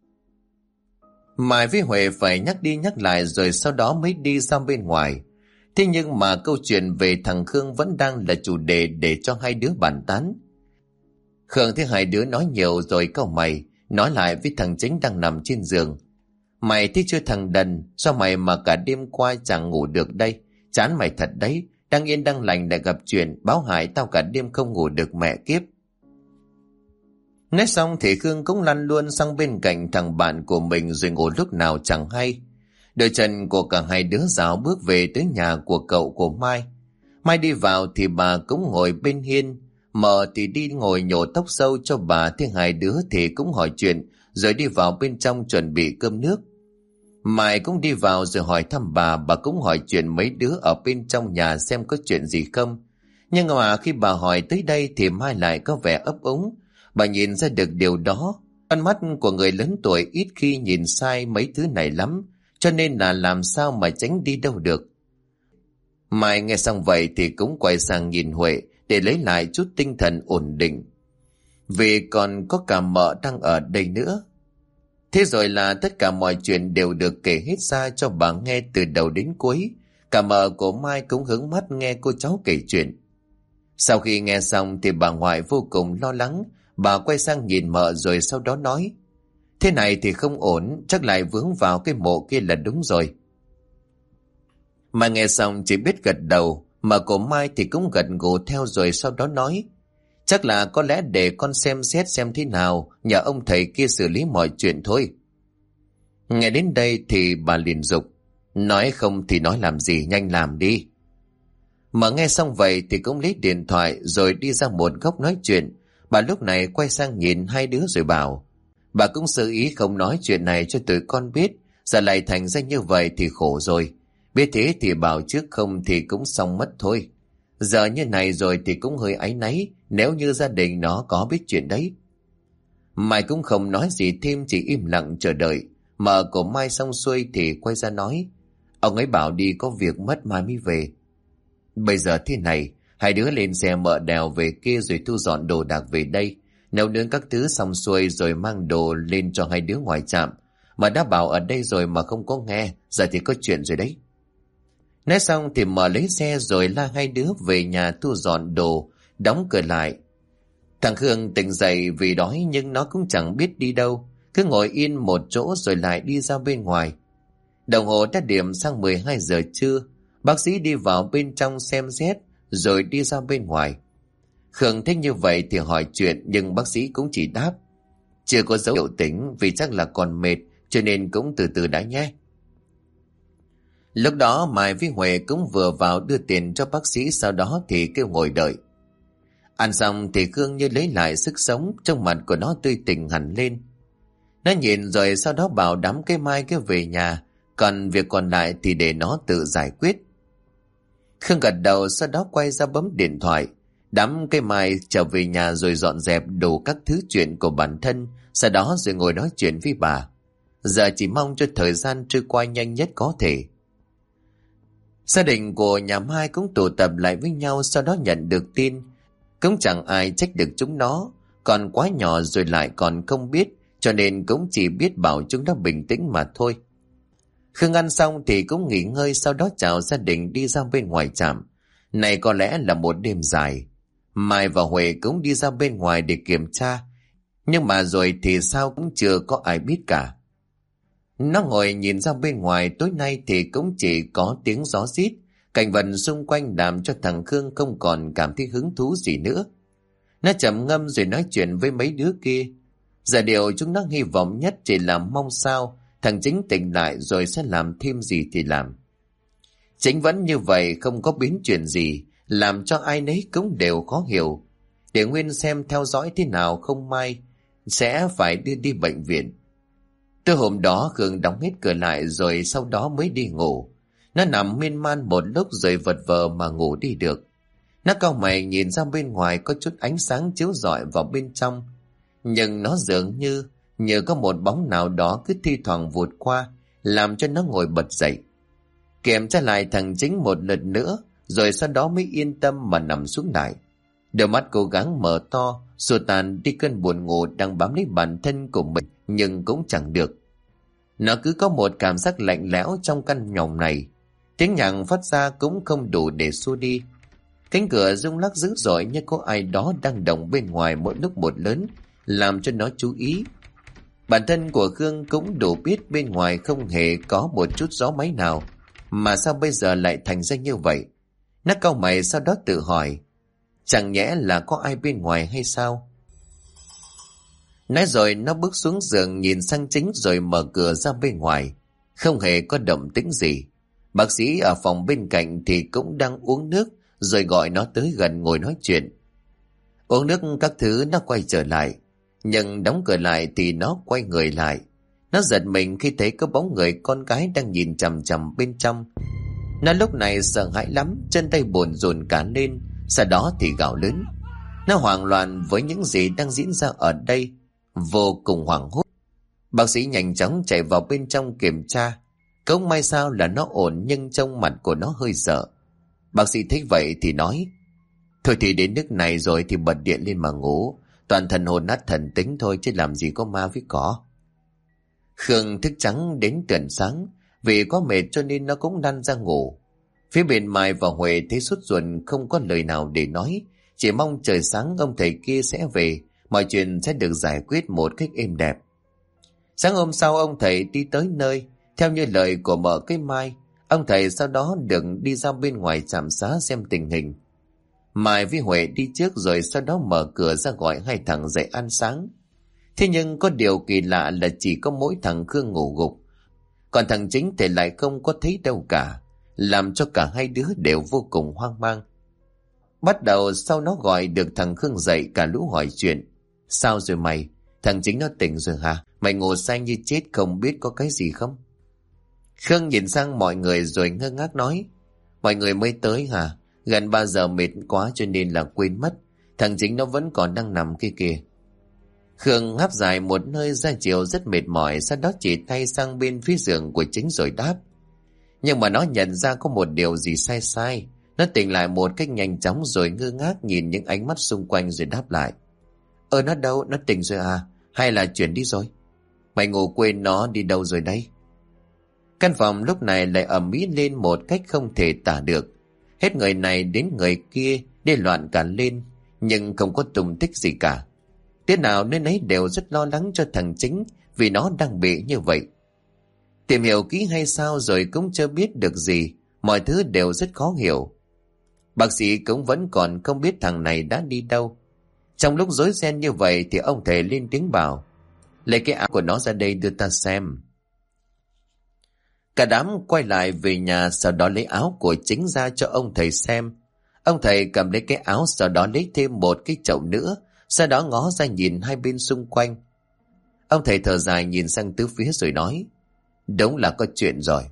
Mai với Huệ phải nhắc đi nhắc lại rồi sau đó mới đi ra bên ngoài. Thế nhưng mà câu chuyện về thằng Khương vẫn đang là chủ đề để cho hai đứa bàn tán. Khương thấy hai đứa nói nhiều rồi cau mày, nói lại với thằng Chính đang nằm trên giường: Mày thấy chưa thằng đần, sao mày mà cả đêm qua chẳng ngủ được đây? Chán mày thật đấy, đang yên đang lành lại gặp chuyện báo hại tao cả đêm không ngủ được mẹ kiếp. Nói xong thì Khương cũng lăn luôn sang bên cạnh thằng bạn của mình rồi ngủ lúc nào chẳng hay. Đôi chân của cả hai đứa rảo bước về tới nhà của cậu của Mai. Mai đi vào thì bà cũng ngồi bên hiên, mợ thì đi ngồi nhổ tóc sâu cho bà, thế hai đứa thì cũng hỏi chuyện rồi đi vào bên trong chuẩn bị cơm nước. Mai cũng đi vào rồi hỏi thăm bà cũng hỏi chuyện mấy đứa ở bên trong nhà xem có chuyện gì không. Nhưng mà khi bà hỏi tới đây thì Mai lại có vẻ ấp úng. Bà nhìn ra được điều đó. Con mắt của người lớn tuổi ít khi nhìn sai mấy thứ này lắm, cho nên là làm sao mà tránh đi đâu được. Mai nghe xong vậy thì cũng quay sang nhìn Huệ để lấy lại chút tinh thần ổn định, vì còn có cả mợ đang ở đây nữa. Thế rồi là tất cả mọi chuyện đều được kể hết ra cho bà nghe từ đầu đến cuối. Cả mợ của Mai cũng hướng mắt nghe cô cháu kể chuyện. Sau khi nghe xong thì bà ngoại vô cùng lo lắng. Bà quay sang nhìn mợ rồi sau đó nói: Thế này thì không ổn, chắc lại vướng vào cái mộ kia là đúng rồi. Mà nghe xong chỉ biết gật đầu. Mợ của Mai thì cũng gật gù theo rồi sau đó nói: Chắc là có lẽ để con xem xét xem thế nào, nhờ ông thầy kia xử lý mọi chuyện thôi. Nghe đến đây thì bà liền giục: Nói không thì nói làm gì, nhanh làm đi. Mà nghe xong vậy thì cũng lấy điện thoại rồi đi ra một góc nói chuyện. Bà lúc này quay sang nhìn hai đứa rồi bảo: Bà cũng xử ý không nói chuyện này cho tụi con biết, giờ lại thành ra như vậy thì khổ rồi. Biết thế thì bảo trước, không thì cũng xong mất thôi. Giờ như này rồi thì cũng hơi áy náy nếu như gia đình nó có biết chuyện đấy. Mai cũng không nói gì thêm, chỉ im lặng chờ đợi. Mợ của Mai xong xuôi thì quay ra nói: Ông ấy bảo đi có việc mất mai mới về. Bây giờ thế này, hai đứa lên xe mợ đèo về kia rồi thu dọn đồ đạc về đây, nấu nướng các thứ xong xuôi rồi mang đồ lên cho hai đứa ngoài trạm. Mà đã bảo ở đây rồi mà không có nghe, giờ thì có chuyện rồi đấy. Nói xong thì mợ lấy xe rồi la hai đứa về nhà thu dọn đồ, đóng cửa lại. Thằng Khương tỉnh dậy vì đói nhưng nó cũng chẳng biết đi đâu. cứ ngồi yên một chỗ rồi lại đi ra bên ngoài. Đồng hồ đã điểm sang 12 giờ trưa. Bác sĩ đi vào bên trong xem xét rồi đi ra bên ngoài. Khương thấy như vậy thì hỏi chuyện, nhưng bác sĩ cũng chỉ đáp chưa có dấu hiệu tỉnh, vì chắc là còn mệt, cho nên cũng từ từ đã nhé. Lúc đó Mai với Huệ cũng vừa vào đưa tiền cho bác sĩ, sau đó thì kêu ngồi đợi. Ăn xong thì Khương như lấy lại sức sống, trong mặt của nó tươi tỉnh hẳn lên. Nó nhìn rồi sau đó bảo đám cây mai kêu về nhà, còn việc còn lại thì để nó tự giải quyết. Khương gật đầu, sau đó quay ra bấm điện thoại. Đám cây mai trở về nhà rồi dọn dẹp đủ các thứ chuyện của bản thân, sau đó rồi ngồi nói chuyện với bà. Giờ chỉ mong cho thời gian trôi qua nhanh nhất có thể. Gia đình của nhà Mai cũng tụ tập lại với nhau, sau đó nhận được tin. Cũng chẳng ai trách được chúng nó, còn quá nhỏ rồi lại còn không biết, cho nên cũng chỉ biết bảo chúng nó bình tĩnh mà thôi. Khương ăn xong thì cũng nghỉ ngơi, sau đó chào gia đình đi ra bên ngoài trạm. Này có lẽ là một đêm dài. Mai và Huệ cũng đi ra bên ngoài để kiểm tra, nhưng mà rồi thì sao cũng chưa có ai biết cả. Nó ngồi nhìn ra bên ngoài, tối nay thì cũng chỉ có tiếng gió rít, cảnh vật xung quanh làm cho thằng Khương không còn cảm thấy hứng thú gì nữa. Nó trầm ngâm rồi nói chuyện với mấy đứa kia. Giờ điều chúng nó hy vọng nhất chỉ là mong sao thằng Chính tỉnh lại rồi sẽ làm thêm gì thì làm. Chính vẫn như vậy, không có biến chuyển gì, làm cho ai nấy cũng đều khó hiểu. Để Nguyên xem theo dõi thế nào không may sẽ phải đưa đi bệnh viện. Từ hôm đó Khương đóng hết cửa lại rồi sau đó mới đi ngủ. Nó nằm miên man một lúc rồi vật vờ mà ngủ đi được. Nó cau mày nhìn ra bên ngoài, có chút ánh sáng chiếu rọi vào bên trong. Nhưng nó dường như có một bóng nào đó cứ thi thoảng vụt qua, làm cho nó ngồi bật dậy. Kiểm tra lại thằng Chính một lượt nữa, rồi sau đó mới yên tâm mà nằm xuống lại. Đôi mắt cố gắng mở to, xua tan đi cơn buồn ngủ đang bám lấy bản thân của mình, nhưng cũng chẳng được. Nó cứ có một cảm giác lạnh lẽo trong căn phòng này. Tiếng nhạc phát ra cũng không đủ để xua đi. Cánh cửa rung lắc dữ dội như có ai đó đang động bên ngoài mỗi lúc một lớn, làm cho nó chú ý. Bản thân của Khương cũng đủ biết bên ngoài không hề có một chút gió máy nào, mà sao bây giờ lại thành ra như vậy. Nó cau mày, sau đó tự hỏi, chẳng nhẽ là có ai bên ngoài hay sao? Nói rồi nó bước xuống giường nhìn sang Chính rồi mở cửa ra bên ngoài. Không hề có động tĩnh gì. Bác sĩ ở phòng bên cạnh thì cũng đang uống nước, rồi gọi nó tới gần ngồi nói chuyện. Uống nước các thứ nó quay trở lại, nhưng đóng cửa lại thì nó quay người lại. Nó giật mình khi thấy có bóng người con gái đang nhìn chằm chằm bên trong. Nó lúc này sợ hãi lắm, chân tay buồn rùn cả lên, sau đó thì gào lớn. Nó hoảng loạn với những gì đang diễn ra ở đây, vô cùng hoảng hốt. Bác sĩ nhanh chóng chạy vào bên trong kiểm tra. Cũng may sao là nó ổn, nhưng trong mặt của nó hơi sợ. Bác sĩ thấy vậy thì nói, thôi thì đến nước này rồi thì bật điện lên mà ngủ, toàn thần hồn nát thần tính thôi chứ làm gì có ma với cỏ. Khương thức trắng đến tận sáng, vì có mệt cho nên nó cũng lăn ra ngủ. Phía bên Mai và Huệ thấy sốt ruột không có lời nào để nói, chỉ mong trời sáng ông thầy kia sẽ về, mọi chuyện sẽ được giải quyết một cách êm đẹp. Sáng hôm sau ông thầy đi tới nơi, theo như lời của mợ cái Mai. Ông thầy sau đó được đi ra bên ngoài trạm xá xem tình hình. Mai với Huệ đi trước rồi sau đó mở cửa ra gọi hai thằng dậy ăn sáng. Thế nhưng có điều kỳ lạ là chỉ có mỗi thằng Khương ngủ gục, còn thằng Chính thì lại không có thấy đâu cả, làm cho cả hai đứa đều vô cùng hoang mang. Bắt đầu sau nó gọi được thằng Khương dậy, cả lũ hỏi chuyện. Sao rồi mày? Thằng Chính nó tỉnh rồi hả? Mày ngủ say như chết không biết có cái gì không? Khương nhìn sang mọi người rồi ngơ ngác nói, mọi người mới tới hả? Gần 3 giờ mệt quá cho nên là quên mất. Thằng Chính nó vẫn còn đang nằm kia kìa. Khương ngáp dài một hơi ra chiều rất mệt mỏi, sau đó chỉ tay sang bên phía giường của Chính rồi đáp. Nhưng mà nó nhận ra có một điều gì sai sai. Nó tỉnh lại một cách nhanh chóng rồi ngơ ngác nhìn những ánh mắt xung quanh rồi đáp lại. Nó đâu? Nó tỉnh rồi à? Hay là chuyển đi rồi? Mày ngủ quên nó đi đâu rồi đấy? Căn phòng lúc này lại ầm ĩ lên một cách không thể tả được. Hết người này đến người kia đi loạn cả lên, nhưng không có tung tích gì cả. Thế nào nơi nấy đều rất lo lắng cho thằng Chính vì nó đang bị như vậy. Tìm hiểu kỹ hay sao rồi cũng chưa biết được gì, mọi thứ đều rất khó hiểu. Bác sĩ cũng vẫn còn không biết thằng này đã đi đâu. Trong lúc rối ren như vậy thì ông thầy lên tiếng bảo: lấy cái áo của nó ra đây đưa ta xem. Cả đám quay lại về nhà, sau đó lấy áo của Chính ra cho ông thầy xem. Ông thầy cầm lấy cái áo, sau đó lấy thêm một cái chậu nữa, sau đó ngó ra nhìn hai bên xung quanh. Ông thầy thở dài nhìn sang tứ phía rồi nói: đúng là có chuyện rồi.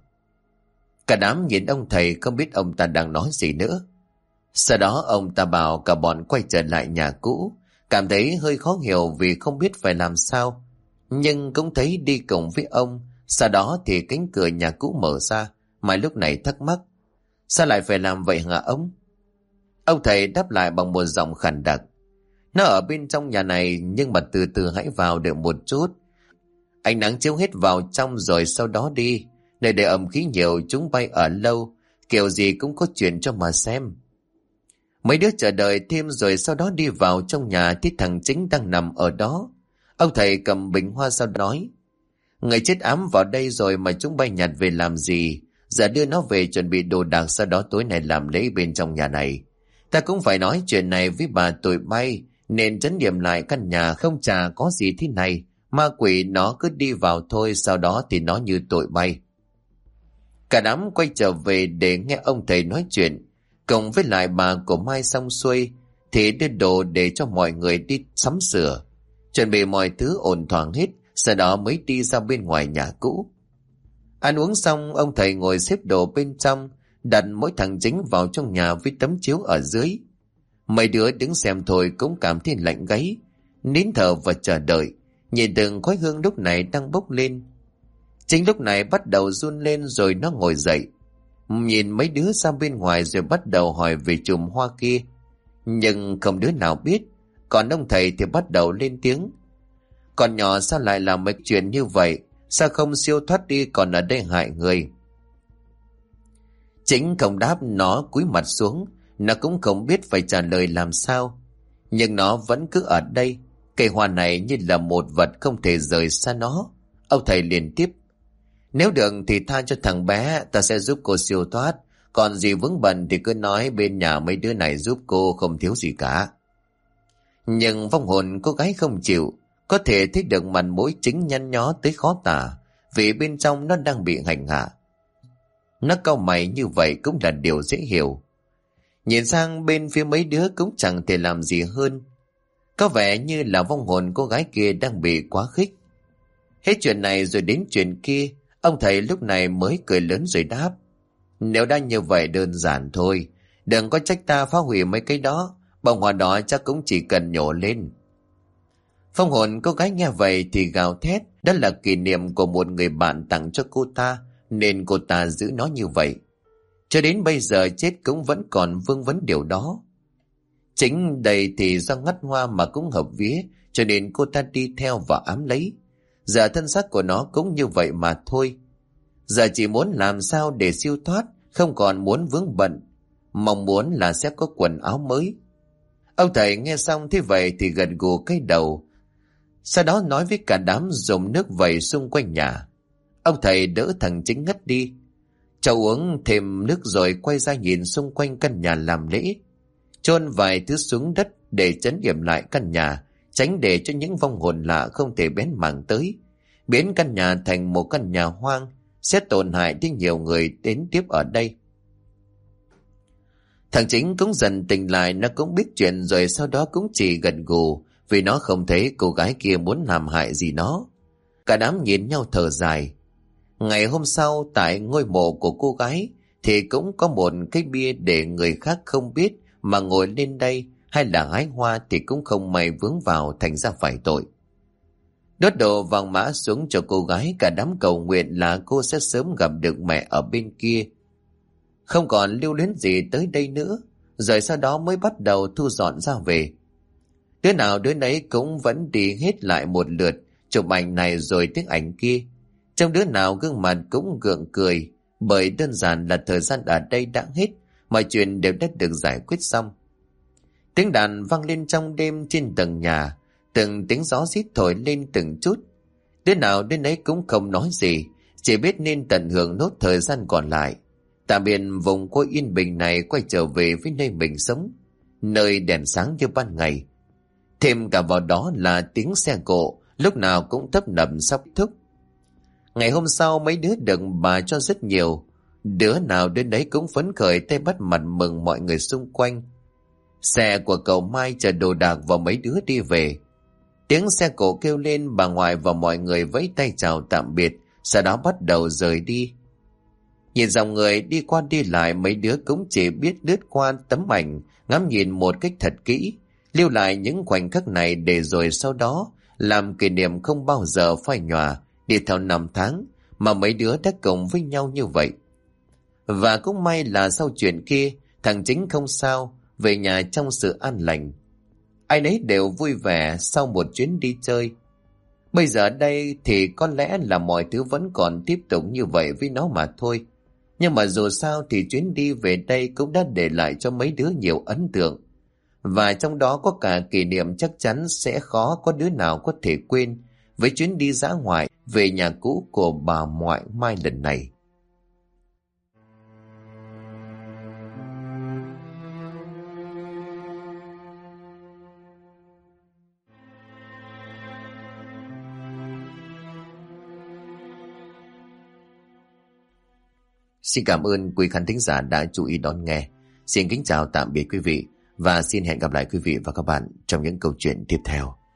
Cả đám nhìn ông thầy không biết ông ta đang nói gì nữa. Sau đó ông ta bảo cả bọn quay trở lại nhà cũ, cảm thấy hơi khó hiểu vì không biết phải làm sao, nhưng cũng thấy đi cùng với ông. Sau đó thì cánh cửa nhà cũ mở ra, mà lúc này thắc mắc: sao lại phải làm vậy hả ông? Ông thầy đáp lại bằng một giọng khàn đặc: nó ở bên trong nhà này, nhưng mà từ từ hãy vào đợi một chút. Ánh nắng chiếu hết vào trong rồi sau đó đi. Nơi để ẩm khí nhiều, chúng bay ở lâu, kiểu gì cũng có chuyện cho mà xem. Mấy đứa chờ đợi thêm rồi sau đó đi vào trong nhà thì thằng Chính đang nằm ở đó. Ông thầy cầm bình hoa sau nói: người chết ám vào đây rồi mà chúng bay nhặt về làm gì? Giờ đưa nó về chuẩn bị đồ đạc, sau đó tối nay làm lễ bên trong nhà này. Ta cũng phải nói chuyện này với bà tụi bay, nên trấn điểm lại căn nhà không chả có gì thế này. Ma quỷ nó cứ đi vào thôi, sau đó thì nó như tụi bay. Cả đám quay trở về để nghe ông thầy nói chuyện. Cộng với lại bà của Mai xong xuôi thì đưa đồ để cho mọi người đi sắm sửa, chuẩn bị mọi thứ ổn thỏa hết, sau đó mới đi ra bên ngoài nhà cũ. Ăn uống xong, ông thầy ngồi xếp đồ bên trong, đặt mỗi thằng Chính vào trong nhà với tấm chiếu ở dưới. Mấy đứa đứng xem thôi cũng cảm thấy lạnh gáy, nín thở và chờ đợi, nhìn từng khói hương lúc này đang bốc lên. Chính lúc này bắt đầu run lên rồi nó ngồi dậy, nhìn mấy đứa ra bên ngoài rồi bắt đầu hỏi về chùm hoa kia, nhưng không đứa nào biết. Còn ông thầy thì bắt đầu lên tiếng: con nhỏ sao lại làm mấy chuyện như vậy, sao không siêu thoát đi còn ở đây hại người? Chính không đáp, nó cúi mặt xuống, nó cũng không biết phải trả lời làm sao, nhưng nó vẫn cứ ở đây. Cây hoa này như là một vật không thể rời xa nó. Ông thầy liền tiếp: nếu được thì tha cho thằng bé, ta sẽ giúp cô siêu thoát. Còn gì vướng bận thì cứ nói bên nhà mấy đứa này giúp cô, không thiếu gì cả. Nhưng vong hồn cô gái không chịu, có thể thấy được mặt mũi Chính nhăn nhó tới khó tả, vì bên trong nó đang bị hành hạ. Nó cau mày như vậy cũng là điều dễ hiểu. Nhìn sang bên phía mấy đứa cũng chẳng thể làm gì hơn. Có vẻ như là vong hồn cô gái kia đang bị quá khích. Hết chuyện này rồi đến chuyện kia, ông thầy lúc này mới cười lớn rồi đáp: nếu đã như vậy đơn giản thôi, đừng có trách ta phá hủy mấy cái đó, bông hoa đó chắc cũng chỉ cần nhổ lên. Phong hồn cô gái nghe vậy thì gào thét, đó là kỷ niệm của một người bạn tặng cho cô ta, nên cô ta giữ nó như vậy. Cho đến bây giờ chết cũng vẫn còn vương vấn điều đó. Chính đây thì do ngắt hoa mà cũng hợp vía, cho nên cô ta đi theo và ám lấy. Giờ thân xác của nó cũng như vậy mà thôi. Giờ chỉ muốn làm sao để siêu thoát, không còn muốn vướng bận, mong muốn là sẽ có quần áo mới. Ông thầy nghe xong thế vậy thì gật gù cái đầu, sau đó nói với cả đám dùng nước vẩy xung quanh nhà. Ông thầy đỡ thằng Chính ngất đi, cho uống thêm nước rồi quay ra nhìn xung quanh căn nhà làm lễ, chôn vài thứ xuống đất để trấn yểm lại căn nhà, tránh để cho những vong hồn lạ không thể bén mảng tới, biến căn nhà thành một căn nhà hoang, sẽ tổn hại đến nhiều người đến tiếp ở đây. Thằng Chính cũng dần tỉnh lại, nó cũng biết chuyện rồi, sau đó cũng chỉ gật gù vì nó không thấy cô gái kia muốn làm hại gì nó. Cả đám nhìn nhau thở dài. Ngày hôm sau, tại ngôi mộ của cô gái thì cũng có một cái bia để người khác không biết mà ngồi lên đây, hay là hái hoa thì cũng không may vướng vào, thành ra phải tội. Đốt đồ vàng mã xuống cho cô gái, cả đám cầu nguyện là cô sẽ sớm gặp được mẹ ở bên kia, không còn lưu luyến gì tới đây nữa. Rồi sau đó mới bắt đầu thu dọn ra về. Đứa nào đứa nấy cũng vẫn đi hết lại một lượt, chụp ảnh này rồi tiếc ảnh kia. Trong đứa nào gương mặt cũng gượng cười, bởi đơn giản là thời gian ở đây đã hết, mọi chuyện đều đã được giải quyết xong. Tiếng đàn vang lên trong đêm trên tầng nhà, Từng tiếng gió rít thổi lên từng chút. Đứa nào đến ấy cũng không nói gì, chỉ biết nên tận hưởng nốt thời gian còn lại. Tạm biệt vùng quê yên bình này, quay trở về với nơi mình sống, nơi đèn sáng như ban ngày. Thêm cả vào đó là tiếng xe cộ lúc nào cũng tấp nập sắp thúc. Ngày hôm sau mấy đứa được bà cho rất nhiều, đứa nào đến đấy cũng phấn khởi tay bắt mặt mừng mọi người xung quanh. Xe của cậu Mai chở đồ đạc và mấy đứa đi về. Tiếng xe cộ kêu lên, bà ngoại và mọi người vẫy tay chào tạm biệt, sau đó bắt đầu rời đi. Nhìn dòng người đi qua đi lại, mấy đứa cũng chỉ biết lướt qua tấm ảnh, ngắm nhìn một cách thật kỹ, lưu lại những khoảnh khắc này để rồi sau đó làm kỷ niệm không bao giờ phai nhòa đi theo năm tháng mà mấy đứa đã cùng với nhau như vậy. Và cũng may là sau chuyện kia, thằng Chính không sao, về nhà trong sự an lành. Ai nấy đều vui vẻ sau một chuyến đi chơi. Bây giờ đây thì có lẽ là mọi thứ vẫn còn tiếp tục như vậy với nó mà thôi. Nhưng mà dù sao thì chuyến đi về đây cũng đã để lại cho mấy đứa nhiều ấn tượng. Và trong đó có cả kỷ niệm chắc chắn sẽ khó có đứa nào có thể quên với chuyến đi dã ngoại về nhà cũ của bà ngoại Mai lần này. Xin cảm ơn quý khán thính giả đã chú ý đón nghe. Xin kính chào tạm biệt quý vị và xin hẹn gặp lại quý vị và các bạn trong những câu chuyện tiếp theo.